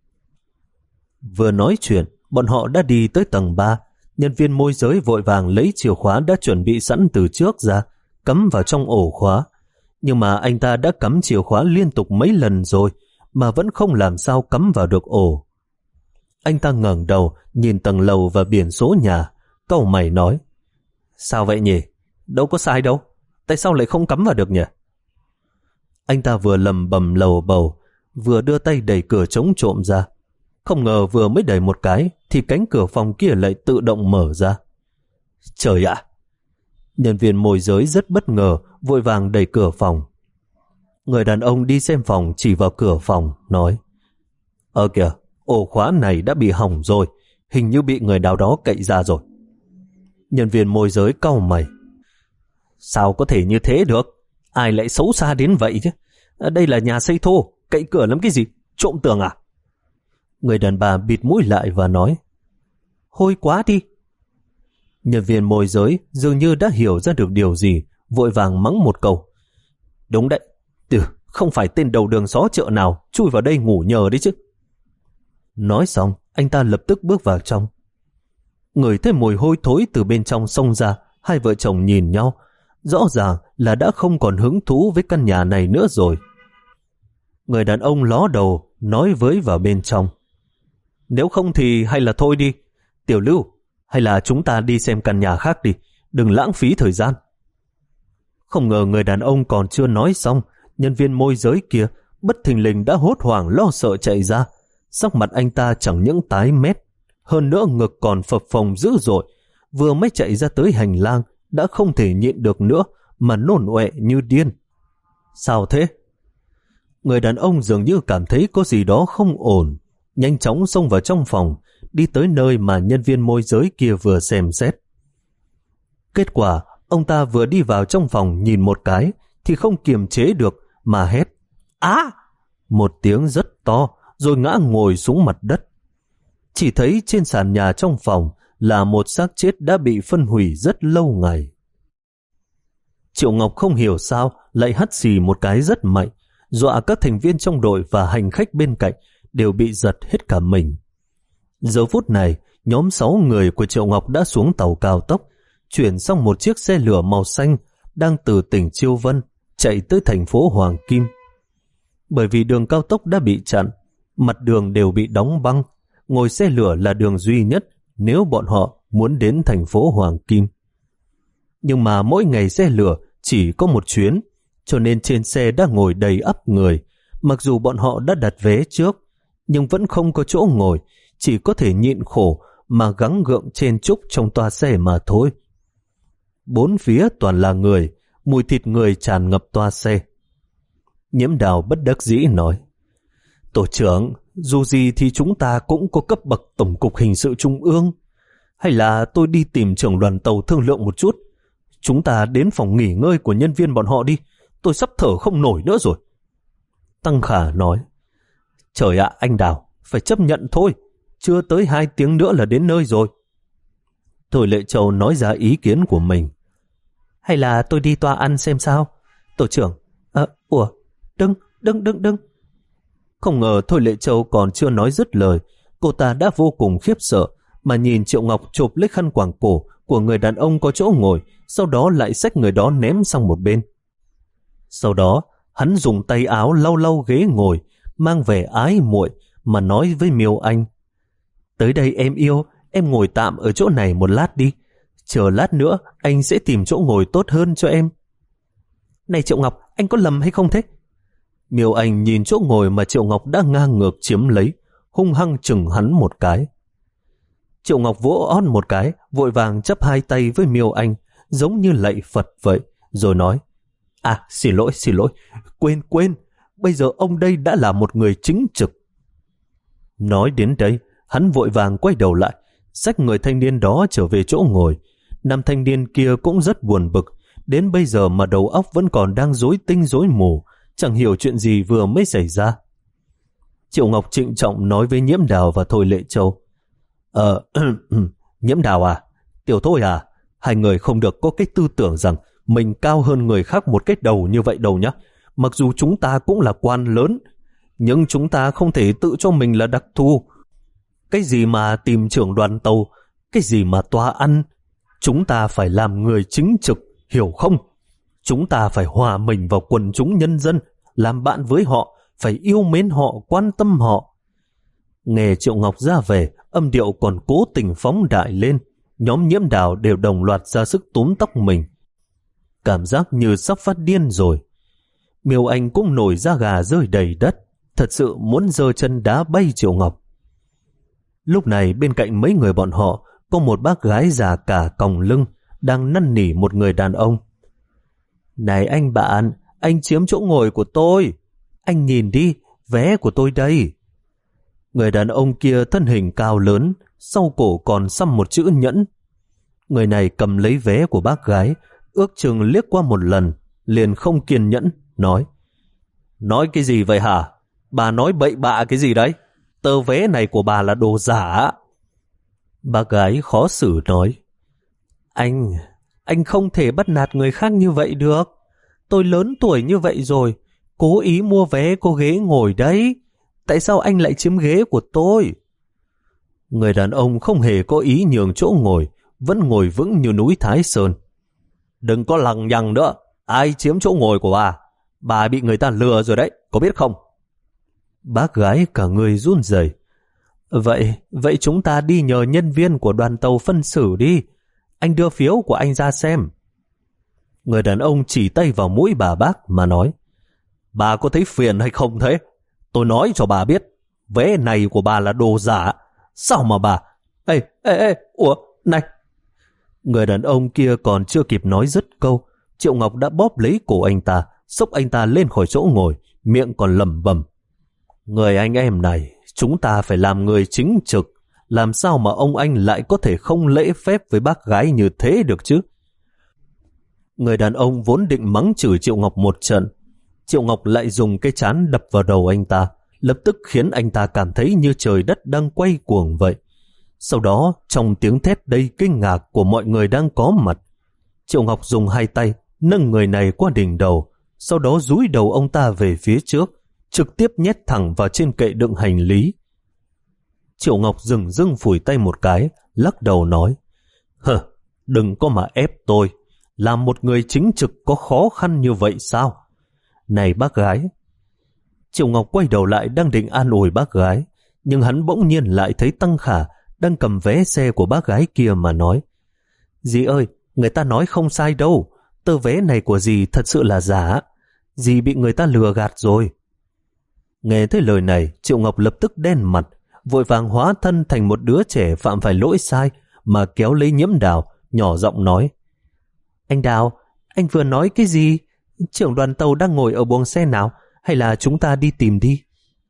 Vừa nói chuyện, bọn họ đã đi tới tầng ba. Nhân viên môi giới vội vàng lấy chìa khóa đã chuẩn bị sẵn từ trước ra, cắm vào trong ổ khóa. Nhưng mà anh ta đã cắm chìa khóa liên tục mấy lần rồi, mà vẫn không làm sao cắm vào được ổ. Anh ta ngẩng đầu, nhìn tầng lầu và biển số nhà, cau mày nói. Sao vậy nhỉ? Đâu có sai đâu. Tại sao lại không cắm vào được nhỉ? Anh ta vừa lầm bầm lầu bầu, vừa đưa tay đẩy cửa chống trộm ra. Không ngờ vừa mới đẩy một cái thì cánh cửa phòng kia lại tự động mở ra. Trời ạ! Nhân viên môi giới rất bất ngờ, vội vàng đẩy cửa phòng. Người đàn ông đi xem phòng chỉ vào cửa phòng, nói. Ờ kìa, ổ khóa này đã bị hỏng rồi, hình như bị người nào đó cậy ra rồi. Nhân viên môi giới cau mày. Sao có thể như thế được? Ai lại xấu xa đến vậy chứ? Đây là nhà xây thô, cậy cửa làm cái gì? Trộm tường à? Người đàn bà bịt mũi lại và nói. Hôi quá đi. Nhân viên môi giới dường như đã hiểu ra được điều gì, vội vàng mắng một câu. Đúng đấy, từ không phải tên đầu đường xó chợ nào chui vào đây ngủ nhờ đấy chứ. Nói xong, anh ta lập tức bước vào trong. Ngửi thấy mùi hôi thối từ bên trong xông ra, hai vợ chồng nhìn nhau, rõ ràng là đã không còn hứng thú với căn nhà này nữa rồi. Người đàn ông ló đầu, nói với vào bên trong. Nếu không thì hay là thôi đi, Tiểu Lưu, hay là chúng ta đi xem căn nhà khác đi, đừng lãng phí thời gian. Không ngờ người đàn ông còn chưa nói xong, nhân viên môi giới kia bất thình lình đã hốt hoảng lo sợ chạy ra. Sắc mặt anh ta chẳng những tái mét, hơn nữa ngực còn phập phồng dữ dội. Vừa mới chạy ra tới hành lang đã không thể nhịn được nữa mà nôn ọe như điên. Sao thế? Người đàn ông dường như cảm thấy có gì đó không ổn, nhanh chóng xông vào trong phòng, đi tới nơi mà nhân viên môi giới kia vừa xem xét. Kết quả, ông ta vừa đi vào trong phòng nhìn một cái thì không kiềm chế được mà hét á một tiếng rất to, rồi ngã ngồi xuống mặt đất. Chỉ thấy trên sàn nhà trong phòng là một xác chết đã bị phân hủy rất lâu ngày. Triệu Ngọc không hiểu sao lại hắt xì một cái rất mạnh, dọa các thành viên trong đội và hành khách bên cạnh đều bị giật hết cả mình. Giờ phút này, nhóm sáu người của Triệu Ngọc đã xuống tàu cao tốc, chuyển sang một chiếc xe lửa màu xanh đang từ tỉnh Chiêu Vân chạy tới thành phố Hoàng Kim. Bởi vì đường cao tốc đã bị chặn, mặt đường đều bị đóng băng, ngồi xe lửa là đường duy nhất nếu bọn họ muốn đến thành phố Hoàng Kim. Nhưng mà mỗi ngày xe lửa chỉ có một chuyến, cho nên trên xe đã ngồi đầy ắp người. Mặc dù bọn họ đã đặt vé trước, nhưng vẫn không có chỗ ngồi, chỉ có thể nhịn khổ mà gắng gượng chen chúc trong toa xe mà thôi. Bốn phía toàn là người, mùi thịt người tràn ngập toa xe. Nhiễm Đào bất đắc dĩ nói, tổ trưởng, dù gì thì chúng ta cũng có cấp bậc Tổng cục Hình sự Trung ương. Hay là tôi đi tìm trưởng đoàn tàu thương lượng một chút. Chúng ta đến phòng nghỉ ngơi của nhân viên bọn họ đi, tôi sắp thở không nổi nữa rồi. Tăng Khả nói, trời ạ anh Đào, phải chấp nhận thôi, chưa tới hai tiếng nữa là đến nơi rồi. Thôi Lệ Châu nói ra ý kiến của mình. Hay là tôi đi toa ăn xem sao? Tổ trưởng, à, ủa, đừng, đừng, đừng, đừng. Không ngờ Thôi Lệ Châu còn chưa nói dứt lời, cô ta đã vô cùng khiếp sợ mà nhìn Triệu Ngọc chộp lấy khăn quàng cổ của người đàn ông có chỗ ngồi, sau đó lại xách người đó ném sang một bên. Sau đó, hắn dùng tay áo lau lau ghế ngồi, mang vẻ ái muội mà nói với Miêu Anh, tới đây em yêu, em ngồi tạm ở chỗ này một lát đi, chờ lát nữa anh sẽ tìm chỗ ngồi tốt hơn cho em. Này Triệu Ngọc, anh có lầm hay không thế? Miêu Anh nhìn chỗ ngồi mà Triệu Ngọc đã ngang ngược chiếm lấy, hung hăng chừng hắn một cái. Triệu Ngọc vỗ ót một cái, vội vàng chắp hai tay với Miêu Anh, giống như lạy Phật vậy, rồi nói, à xin lỗi, xin lỗi, quên, quên, bây giờ ông đây đã là một người chính trực. Nói đến đây, hắn vội vàng quay đầu lại, xách người thanh niên đó trở về chỗ ngồi. Nam thanh niên kia cũng rất buồn bực, đến bây giờ mà đầu óc vẫn còn đang rối tinh rối mù, chẳng hiểu chuyện gì vừa mới xảy ra. Triệu Ngọc trịnh trọng nói với Nhiễm Đào và Thôi Lệ Châu, Ờ, Nhiễm Đào à, Tiểu Thôi à, hai người không được có cái tư tưởng rằng mình cao hơn người khác một cái đầu như vậy đâu nhá. Mặc dù chúng ta cũng là quan lớn, nhưng chúng ta không thể tự cho mình là đặc thù. Cái gì mà tìm trưởng đoàn tàu, cái gì mà toa ăn, chúng ta phải làm người chính trực, hiểu không? Chúng ta phải hòa mình vào quần chúng nhân dân, làm bạn với họ, phải yêu mến họ, quan tâm họ. Nghe Triệu Ngọc ra về, âm điệu còn cố tình phóng đại lên, nhóm Nhiễm Đào đều đồng loạt ra sức túm tóc mình. Cảm giác như sắp phát điên rồi. Miêu Anh cũng nổi da gà rơi đầy đất, thật sự muốn giơ chân đá bay Triệu Ngọc. Lúc này bên cạnh mấy người bọn họ có một bác gái già cả còng lưng đang năn nỉ một người đàn ông. Này anh bạn, anh chiếm chỗ ngồi của tôi. Anh nhìn đi, vé của tôi đây. Người đàn ông kia thân hình cao lớn, sau cổ còn xăm một chữ nhẫn. Người này cầm lấy vé của bác gái, ước chừng liếc qua một lần, liền không kiên nhẫn, nói, nói cái gì vậy hả? Bà nói bậy bạ cái gì đấy? Tờ vé này của bà là đồ giả. Bác gái khó xử nói, Anh, anh không thể bắt nạt người khác như vậy được. Tôi lớn tuổi như vậy rồi, cố ý mua vé có ghế ngồi đấy. Tại sao anh lại chiếm ghế của tôi? Người đàn ông không hề có ý nhường chỗ ngồi, vẫn ngồi vững như núi Thái Sơn. Đừng có lằng nhằng nữa, ai chiếm chỗ ngồi của bà? Bà bị người ta lừa rồi đấy, có biết không? Bác gái cả người run rẩy. Vậy, vậy chúng ta đi nhờ nhân viên của đoàn tàu phân xử đi. Anh đưa phiếu của anh ra xem. Người đàn ông chỉ tay vào mũi bà bác mà nói, bà có thấy phiền hay không thế? Tôi nói cho bà biết, vé này của bà là đồ giả. Sao mà bà... Ê, ê, ê, ủa, này. Người đàn ông kia còn chưa kịp nói dứt câu, Triệu Ngọc đã bóp lấy cổ anh ta, xốc anh ta lên khỏi chỗ ngồi, miệng còn lẩm bẩm. Người anh em này, chúng ta phải làm người chính trực. Làm sao mà ông anh lại có thể không lễ phép với bác gái như thế được chứ? Người đàn ông vốn định mắng chửi Triệu Ngọc một trận. Triệu Ngọc lại dùng cái trán đập vào đầu anh ta, lập tức khiến anh ta cảm thấy như trời đất đang quay cuồng vậy. Sau đó, trong tiếng thét đầy kinh ngạc của mọi người đang có mặt, Triệu Ngọc dùng hai tay nâng người này qua đỉnh đầu, sau đó dúi đầu ông ta về phía trước, trực tiếp nhét thẳng vào trên kệ đựng hành lý. Triệu Ngọc dừng dưng phủi tay một cái, lắc đầu nói, hờ, đừng có mà ép tôi, làm một người chính trực có khó khăn như vậy sao? Này bác gái. Triệu Ngọc quay đầu lại đang định an ủi bác gái, nhưng hắn bỗng nhiên lại thấy Tăng Khả đang cầm vé xe của bác gái kia mà nói, dì ơi, người ta nói không sai đâu, tờ vé này của dì thật sự là giả, dì bị người ta lừa gạt rồi. Nghe thấy lời này, Triệu Ngọc lập tức đen mặt, vội vàng hóa thân thành một đứa trẻ phạm phải lỗi sai mà kéo lấy Nhiễm Đào, nhỏ giọng nói, anh Đào, anh vừa nói cái gì? Trưởng đoàn tàu đang ngồi ở buồng xe nào, hay là chúng ta đi tìm đi?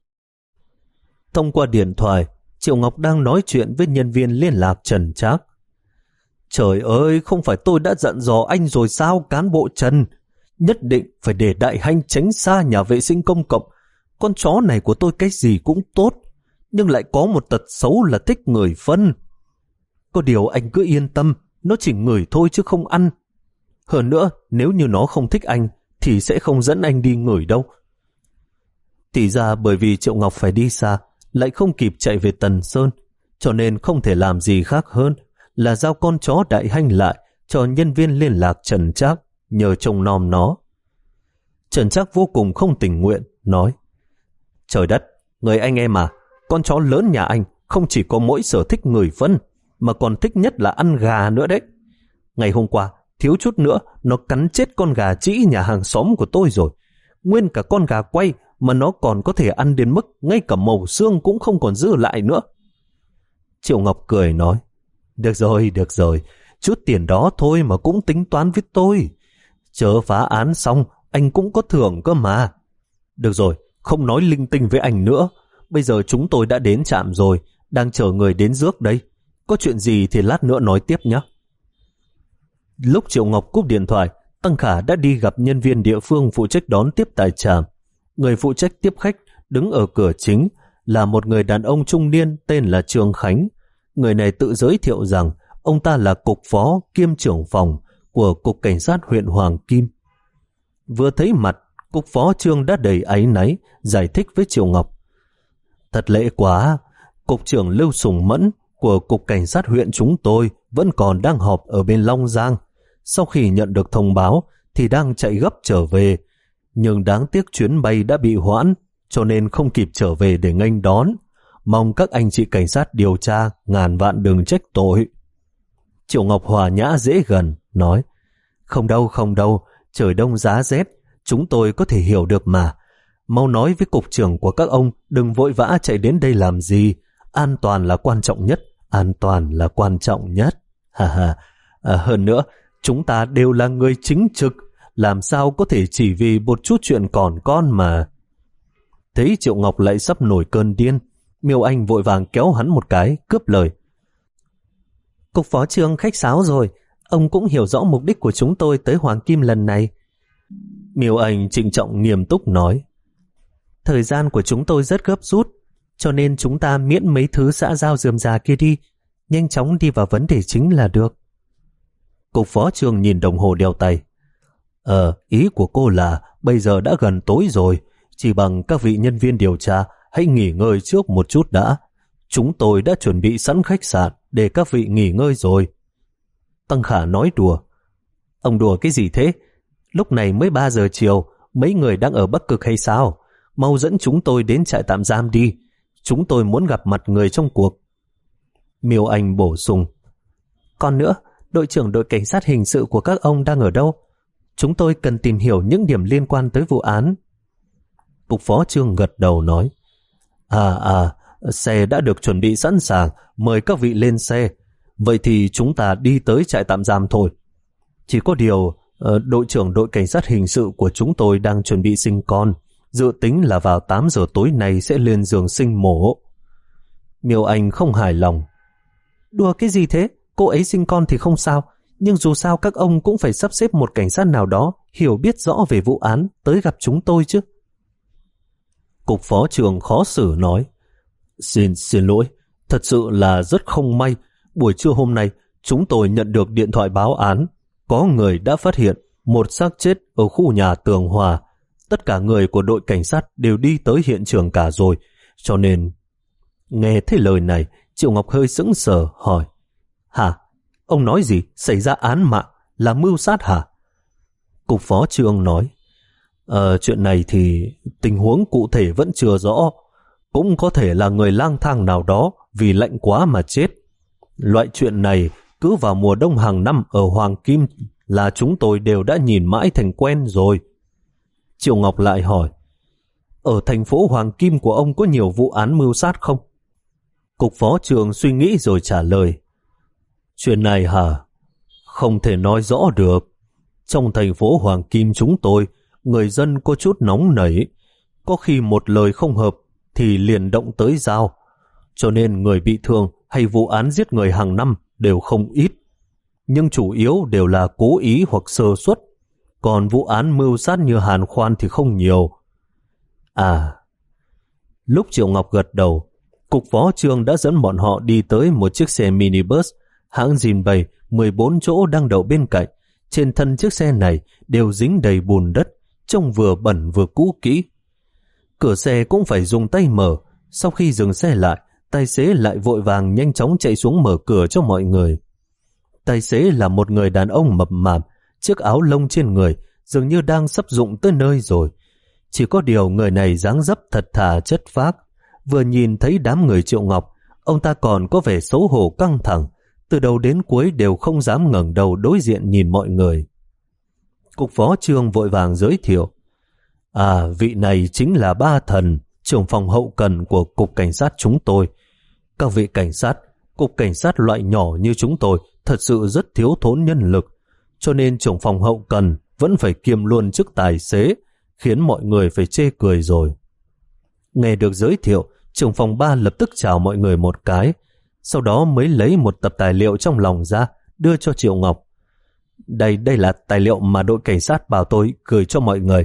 Thông qua điện thoại, Triệu Ngọc đang nói chuyện với nhân viên liên lạc Trần Trác. Trời ơi, không phải tôi đã dặn dò anh rồi sao cán bộ Trần? Nhất định phải để đại hanh tránh xa nhà vệ sinh công cộng. Con chó này của tôi cái gì cũng tốt, nhưng lại có một tật xấu là thích ngửi phân. Có điều anh cứ yên tâm, nó chỉ ngửi thôi chứ không ăn. Hơn nữa, nếu như nó không thích anh, thì sẽ không dẫn anh đi ngửi đâu. Thì ra bởi vì Triệu Ngọc phải đi xa, lại không kịp chạy về Tần Sơn, cho nên không thể làm gì khác hơn là giao con chó đại hanh lại cho nhân viên liên lạc Trần Trác nhờ trông nom nó. Trần Trác vô cùng không tình nguyện, nói, trời đất, người anh em à, con chó lớn nhà anh không chỉ có mỗi sở thích ngửi phân, mà còn thích nhất là ăn gà nữa đấy. Ngày hôm qua, thiếu chút nữa nó cắn chết con gà trĩ nhà hàng xóm của tôi rồi. Nguyên cả con gà quay mà nó còn có thể ăn đến mức ngay cả màu xương cũng không còn giữ lại nữa. Triệu Ngọc cười nói, được rồi, được rồi, chút tiền đó thôi mà cũng tính toán với tôi. Chờ phá án xong, anh cũng có thưởng cơ mà. Được rồi, không nói linh tinh với anh nữa. Bây giờ chúng tôi đã đến trạm rồi, đang chờ người đến rước đây. Có chuyện gì thì lát nữa nói tiếp nhé. Lúc Triệu Ngọc cúp điện thoại, Tăng Khả đã đi gặp nhân viên địa phương phụ trách đón tiếp tại trạm. Người phụ trách tiếp khách đứng ở cửa chính là một người đàn ông trung niên tên là Trương Khánh. Người này tự giới thiệu rằng ông ta là cục phó kiêm trưởng phòng của Cục Cảnh sát huyện Hoàng Kim. Vừa thấy mặt, cục phó Trương đã đầy áy náy giải thích với Triệu Ngọc. Thật lễ quá, cục trưởng Lưu Sùng Mẫn của Cục Cảnh sát huyện chúng tôi vẫn còn đang họp ở bên Long Giang. Sau khi nhận được thông báo thì đang chạy gấp trở về, nhưng đáng tiếc chuyến bay đã bị hoãn, cho nên không kịp trở về để nghênh đón. Mong các anh chị cảnh sát điều tra, ngàn vạn đừng trách tội. Triệu Ngọc hòa nhã dễ gần, nói, không đâu, không đâu, trời đông giá rét, chúng tôi có thể hiểu được mà. Mau nói với cục trưởng của các ông, đừng vội vã chạy đến đây làm gì. An toàn là quan trọng nhất, an toàn là quan trọng nhất. Ha ha, à, hơn nữa, chúng ta đều là người chính trực, làm sao có thể chỉ vì một chút chuyện còn con mà. Thấy Triệu Ngọc lại sắp nổi cơn điên, Miêu Anh vội vàng kéo hắn một cái, cướp lời. Cục phó Trương khách sáo rồi, ông cũng hiểu rõ mục đích của chúng tôi tới Hoàng Kim lần này. Miêu Anh trịnh trọng nghiêm túc nói, thời gian của chúng tôi rất gấp rút, cho nên chúng ta miễn mấy thứ xã giao rườm rà kia đi, nhanh chóng đi vào vấn đề chính là được. Cục phó Trương nhìn đồng hồ đeo tay. Ờ, ý của cô là bây giờ đã gần tối rồi, chỉ bằng các vị nhân viên điều tra hãy nghỉ ngơi trước một chút đã. Chúng tôi đã chuẩn bị sẵn khách sạn để các vị nghỉ ngơi rồi. Tăng Khả nói đùa. Ông đùa cái gì thế? Lúc này mới ba giờ chiều, mấy người đang ở Bắc Cực hay sao? Mau dẫn chúng tôi đến trại tạm giam đi. Chúng tôi muốn gặp mặt người trong cuộc. Miêu Anh bổ sung. Còn nữa, đội trưởng đội cảnh sát hình sự của các ông đang ở đâu? Chúng tôi cần tìm hiểu những điểm liên quan tới vụ án. Cục phó Trương gật đầu nói. À à, xe đã được chuẩn bị sẵn sàng, mời các vị lên xe. Vậy thì chúng ta đi tới trại tạm giam thôi. Chỉ có điều, đội trưởng đội cảnh sát hình sự của chúng tôi đang chuẩn bị sinh con, dự tính là vào tám giờ tối nay sẽ lên giường sinh mổ. Miêu Anh không hài lòng. Đùa cái gì thế? Cô ấy sinh con thì không sao, nhưng dù sao các ông cũng phải sắp xếp một cảnh sát nào đó hiểu biết rõ về vụ án tới gặp chúng tôi chứ. Cục phó trưởng khó xử nói, Xin xin lỗi, thật sự là rất không may. Buổi trưa hôm nay chúng tôi nhận được điện thoại báo án. Có người đã phát hiện một xác chết ở khu nhà Tường Hòa. Tất cả người của đội cảnh sát đều đi tới hiện trường cả rồi, cho nên... Nghe thấy lời này, Triệu Ngọc hơi sững sờ hỏi, Hả? Ông nói gì? Xảy ra án mạng? Là mưu sát hả? Cục phó trưởng nói, Ờ, chuyện này thì tình huống cụ thể vẫn chưa rõ. Cũng có thể là người lang thang nào đó vì lạnh quá mà chết. Loại chuyện này cứ vào mùa đông hàng năm ở Hoàng Kim là chúng tôi đều đã nhìn mãi thành quen rồi. Triệu Ngọc lại hỏi, ở thành phố Hoàng Kim của ông có nhiều vụ án mưu sát không? Cục phó trưởng suy nghĩ rồi trả lời, chuyện này hả? Không thể nói rõ được. Trong thành phố Hoàng Kim chúng tôi, người dân có chút nóng nảy, có khi một lời không hợp thì liền động tới dao, cho nên người bị thương hay vụ án giết người hàng năm đều không ít, nhưng chủ yếu đều là cố ý hoặc sơ suất, còn vụ án mưu sát như Hàn Khoan thì không nhiều. À, lúc Triệu Ngọc gật đầu, cục phó trưởng đã dẫn bọn họ đi tới một chiếc xe minibus hãng Jinbei mười bốn chỗ đang đậu bên cạnh. Trên thân chiếc xe này đều dính đầy bùn đất, trông vừa bẩn vừa cũ kỹ. Cửa xe cũng phải dùng tay mở. Sau khi dừng xe lại, tài xế lại vội vàng nhanh chóng chạy xuống mở cửa cho mọi người. Tài xế là một người đàn ông mập mạp, chiếc áo lông trên người dường như đang sắp rụng tới nơi rồi. Chỉ có điều người này dáng dấp thật thà chất phác. Vừa nhìn thấy đám người Triệu Ngọc, ông ta còn có vẻ xấu hổ căng thẳng, từ đầu đến cuối đều không dám ngẩng đầu đối diện nhìn mọi người. Cục phó trưởng vội vàng giới thiệu, À, vị này chính là Ba Thần, trưởng phòng hậu cần của cục cảnh sát chúng tôi. Các vị cảnh sát, cục cảnh sát loại nhỏ như chúng tôi thật sự rất thiếu thốn nhân lực, cho nên trưởng phòng hậu cần vẫn phải kiêm luôn chức tài xế, khiến mọi người phải chê cười rồi. Nghe được giới thiệu, trưởng phòng Ba lập tức chào mọi người một cái, sau đó mới lấy một tập tài liệu trong lòng ra, đưa cho Triệu Ngọc. Đây, đây là tài liệu mà đội cảnh sát bảo tôi gửi cho mọi người.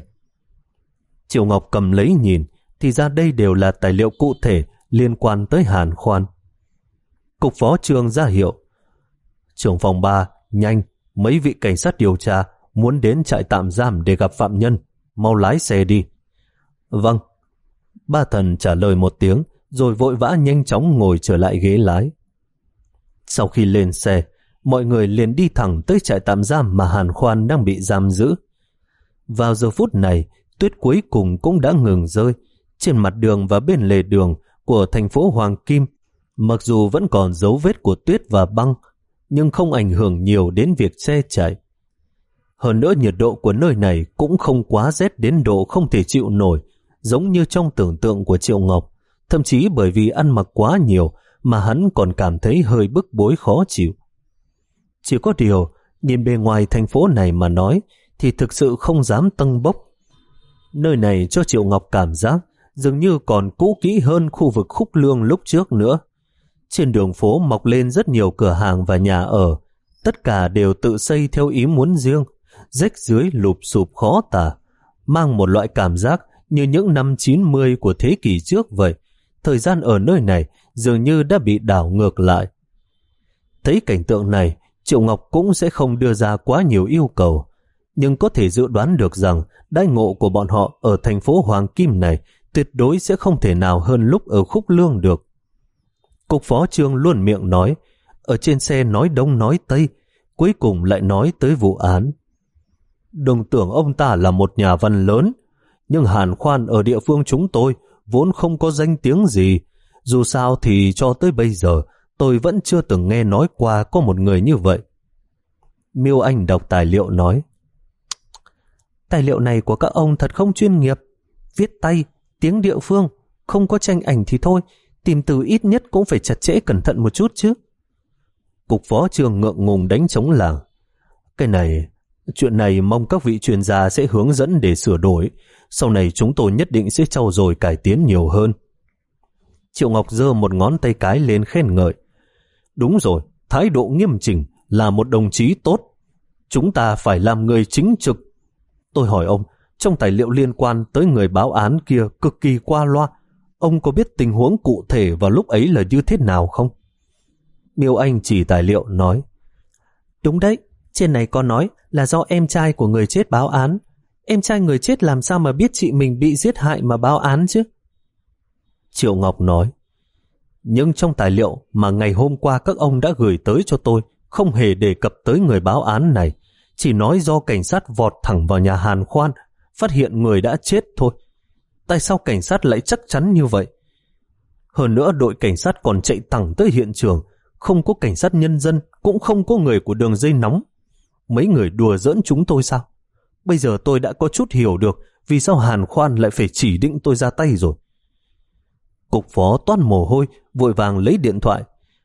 Triệu Ngọc cầm lấy nhìn, thì ra đây đều là tài liệu cụ thể liên quan tới Hàn Khoan. Cục phó trưởng ra hiệu, trưởng phòng Ba, nhanh, mấy vị cảnh sát điều tra muốn đến trại tạm giam để gặp phạm nhân, mau lái xe đi. Vâng. Ba Thần trả lời một tiếng, rồi vội vã nhanh chóng ngồi trở lại ghế lái. Sau khi lên xe, mọi người liền đi thẳng tới trại tạm giam mà Hàn Khoan đang bị giam giữ. Vào giờ phút này, tuyết cuối cùng cũng đã ngừng rơi. Trên mặt đường và bên lề đường của thành phố Hoàng Kim, mặc dù vẫn còn dấu vết của tuyết và băng, nhưng không ảnh hưởng nhiều đến việc xe chạy. Hơn nữa nhiệt độ của nơi này cũng không quá rét đến độ không thể chịu nổi, giống như trong tưởng tượng của Triệu Ngọc. Thậm chí bởi vì ăn mặc quá nhiều mà hắn còn cảm thấy hơi bức bối khó chịu. Chỉ có điều, nhìn bề ngoài thành phố này mà nói thì thực sự không dám tâng bốc. Nơi này cho Triệu Ngọc cảm giác dường như còn cũ kỹ hơn khu vực Khúc Lương lúc trước nữa. Trên đường phố mọc lên rất nhiều cửa hàng và nhà ở, tất cả đều tự xây theo ý muốn riêng, rách dưới lụp sụp khó tả, mang một loại cảm giác như những năm chín mươi của thế kỷ trước vậy. Thời gian ở nơi này dường như đã bị đảo ngược lại. Thấy cảnh tượng này, Triệu Ngọc cũng sẽ không đưa ra quá nhiều yêu cầu, nhưng có thể dự đoán được rằng đãi ngộ của bọn họ ở thành phố Hoàng Kim này tuyệt đối sẽ không thể nào hơn lúc ở Khúc Lương được. Cục phó trưởng luôn miệng nói, ở trên xe nói đông nói tây, cuối cùng lại nói tới vụ án. Đừng tưởng ông ta là một nhà văn lớn, nhưng Hàn Khoan ở địa phương chúng tôi vốn không có danh tiếng gì. Dù sao thì cho tới bây giờ tôi vẫn chưa từng nghe nói qua có một người như vậy. Miêu Anh đọc tài liệu nói, tài liệu này của các ông thật không chuyên nghiệp, viết tay, tiếng địa phương, Không có tranh ảnh thì thôi, tìm từ ít nhất cũng phải chặt chẽ cẩn thận một chút chứ. Cục phó trưởng ngượng ngùng đánh trống lảng. Cái này, chuyện này mong các vị chuyên gia sẽ hướng dẫn để sửa đổi. Sau này chúng tôi nhất định sẽ trau dồi cải tiến nhiều hơn. Triệu Ngọc giơ một ngón tay cái lên khen ngợi. Đúng rồi, thái độ nghiêm chỉnh là một đồng chí tốt. Chúng ta phải làm người chính trực. Tôi hỏi ông, trong tài liệu liên quan tới người báo án kia cực kỳ qua loa, ông có biết tình huống cụ thể vào lúc ấy là như thế nào không? Miêu Anh chỉ tài liệu nói, đúng đấy, trên này có nói là do em trai của người chết báo án. Em trai người chết làm sao mà biết chị mình bị giết hại mà báo án chứ? Triệu Ngọc nói, nhưng trong tài liệu mà ngày hôm qua các ông đã gửi tới cho tôi không hề đề cập tới người báo án này, chỉ nói do cảnh sát vọt thẳng vào nhà Hàn Khoan, phát hiện người đã chết thôi. Tại sao cảnh sát lại chắc chắn như vậy? Hơn nữa đội cảnh sát còn chạy thẳng tới hiện trường, không có cảnh sát nhân dân, cũng không có người của đường dây nóng. Mấy người đùa giỡn chúng tôi sao? Bây giờ tôi đã có chút hiểu được vì sao Hàn Khoan lại phải chỉ định tôi ra tay rồi. Cục phó toát mồ hôi, vội vàng lấy điện thoại.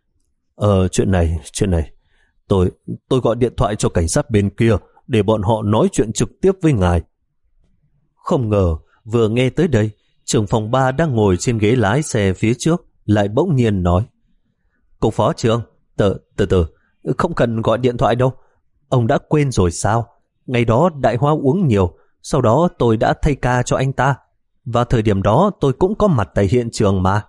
Ờ, chuyện này, chuyện này, tôi, tôi gọi điện thoại cho cảnh sát bên kia để bọn họ nói chuyện trực tiếp với ngài. Không ngờ, vừa nghe tới đây, trưởng phòng ba đang ngồi trên ghế lái xe phía trước, lại bỗng nhiên nói. Cục phó trưởng, từ, từ từ, không cần gọi điện thoại đâu. Ông đã quên rồi sao? Ngày đó Đại Hoa uống nhiều, sau đó tôi đã thay ca cho anh ta. Vào thời điểm đó tôi cũng có mặt tại hiện trường mà.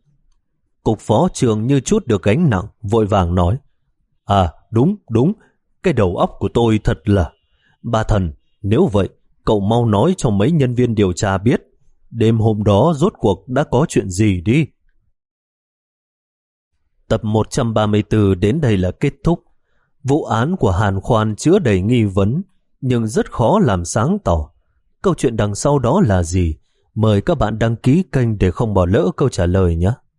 Cục phó trưởng như chút được gánh nặng, vội vàng nói. À, đúng, đúng, cái đầu óc của tôi thật là... Bà thần, nếu vậy, cậu mau nói cho mấy nhân viên điều tra biết, đêm hôm đó rốt cuộc đã có chuyện gì đi. Tập một trăm ba mươi tư đến đây là kết thúc. Vụ án của Hàn Khoan chứa đầy nghi vấn, nhưng rất khó làm sáng tỏ. Câu chuyện đằng sau đó là gì? Mời các bạn đăng ký kênh để không bỏ lỡ câu trả lời nhé.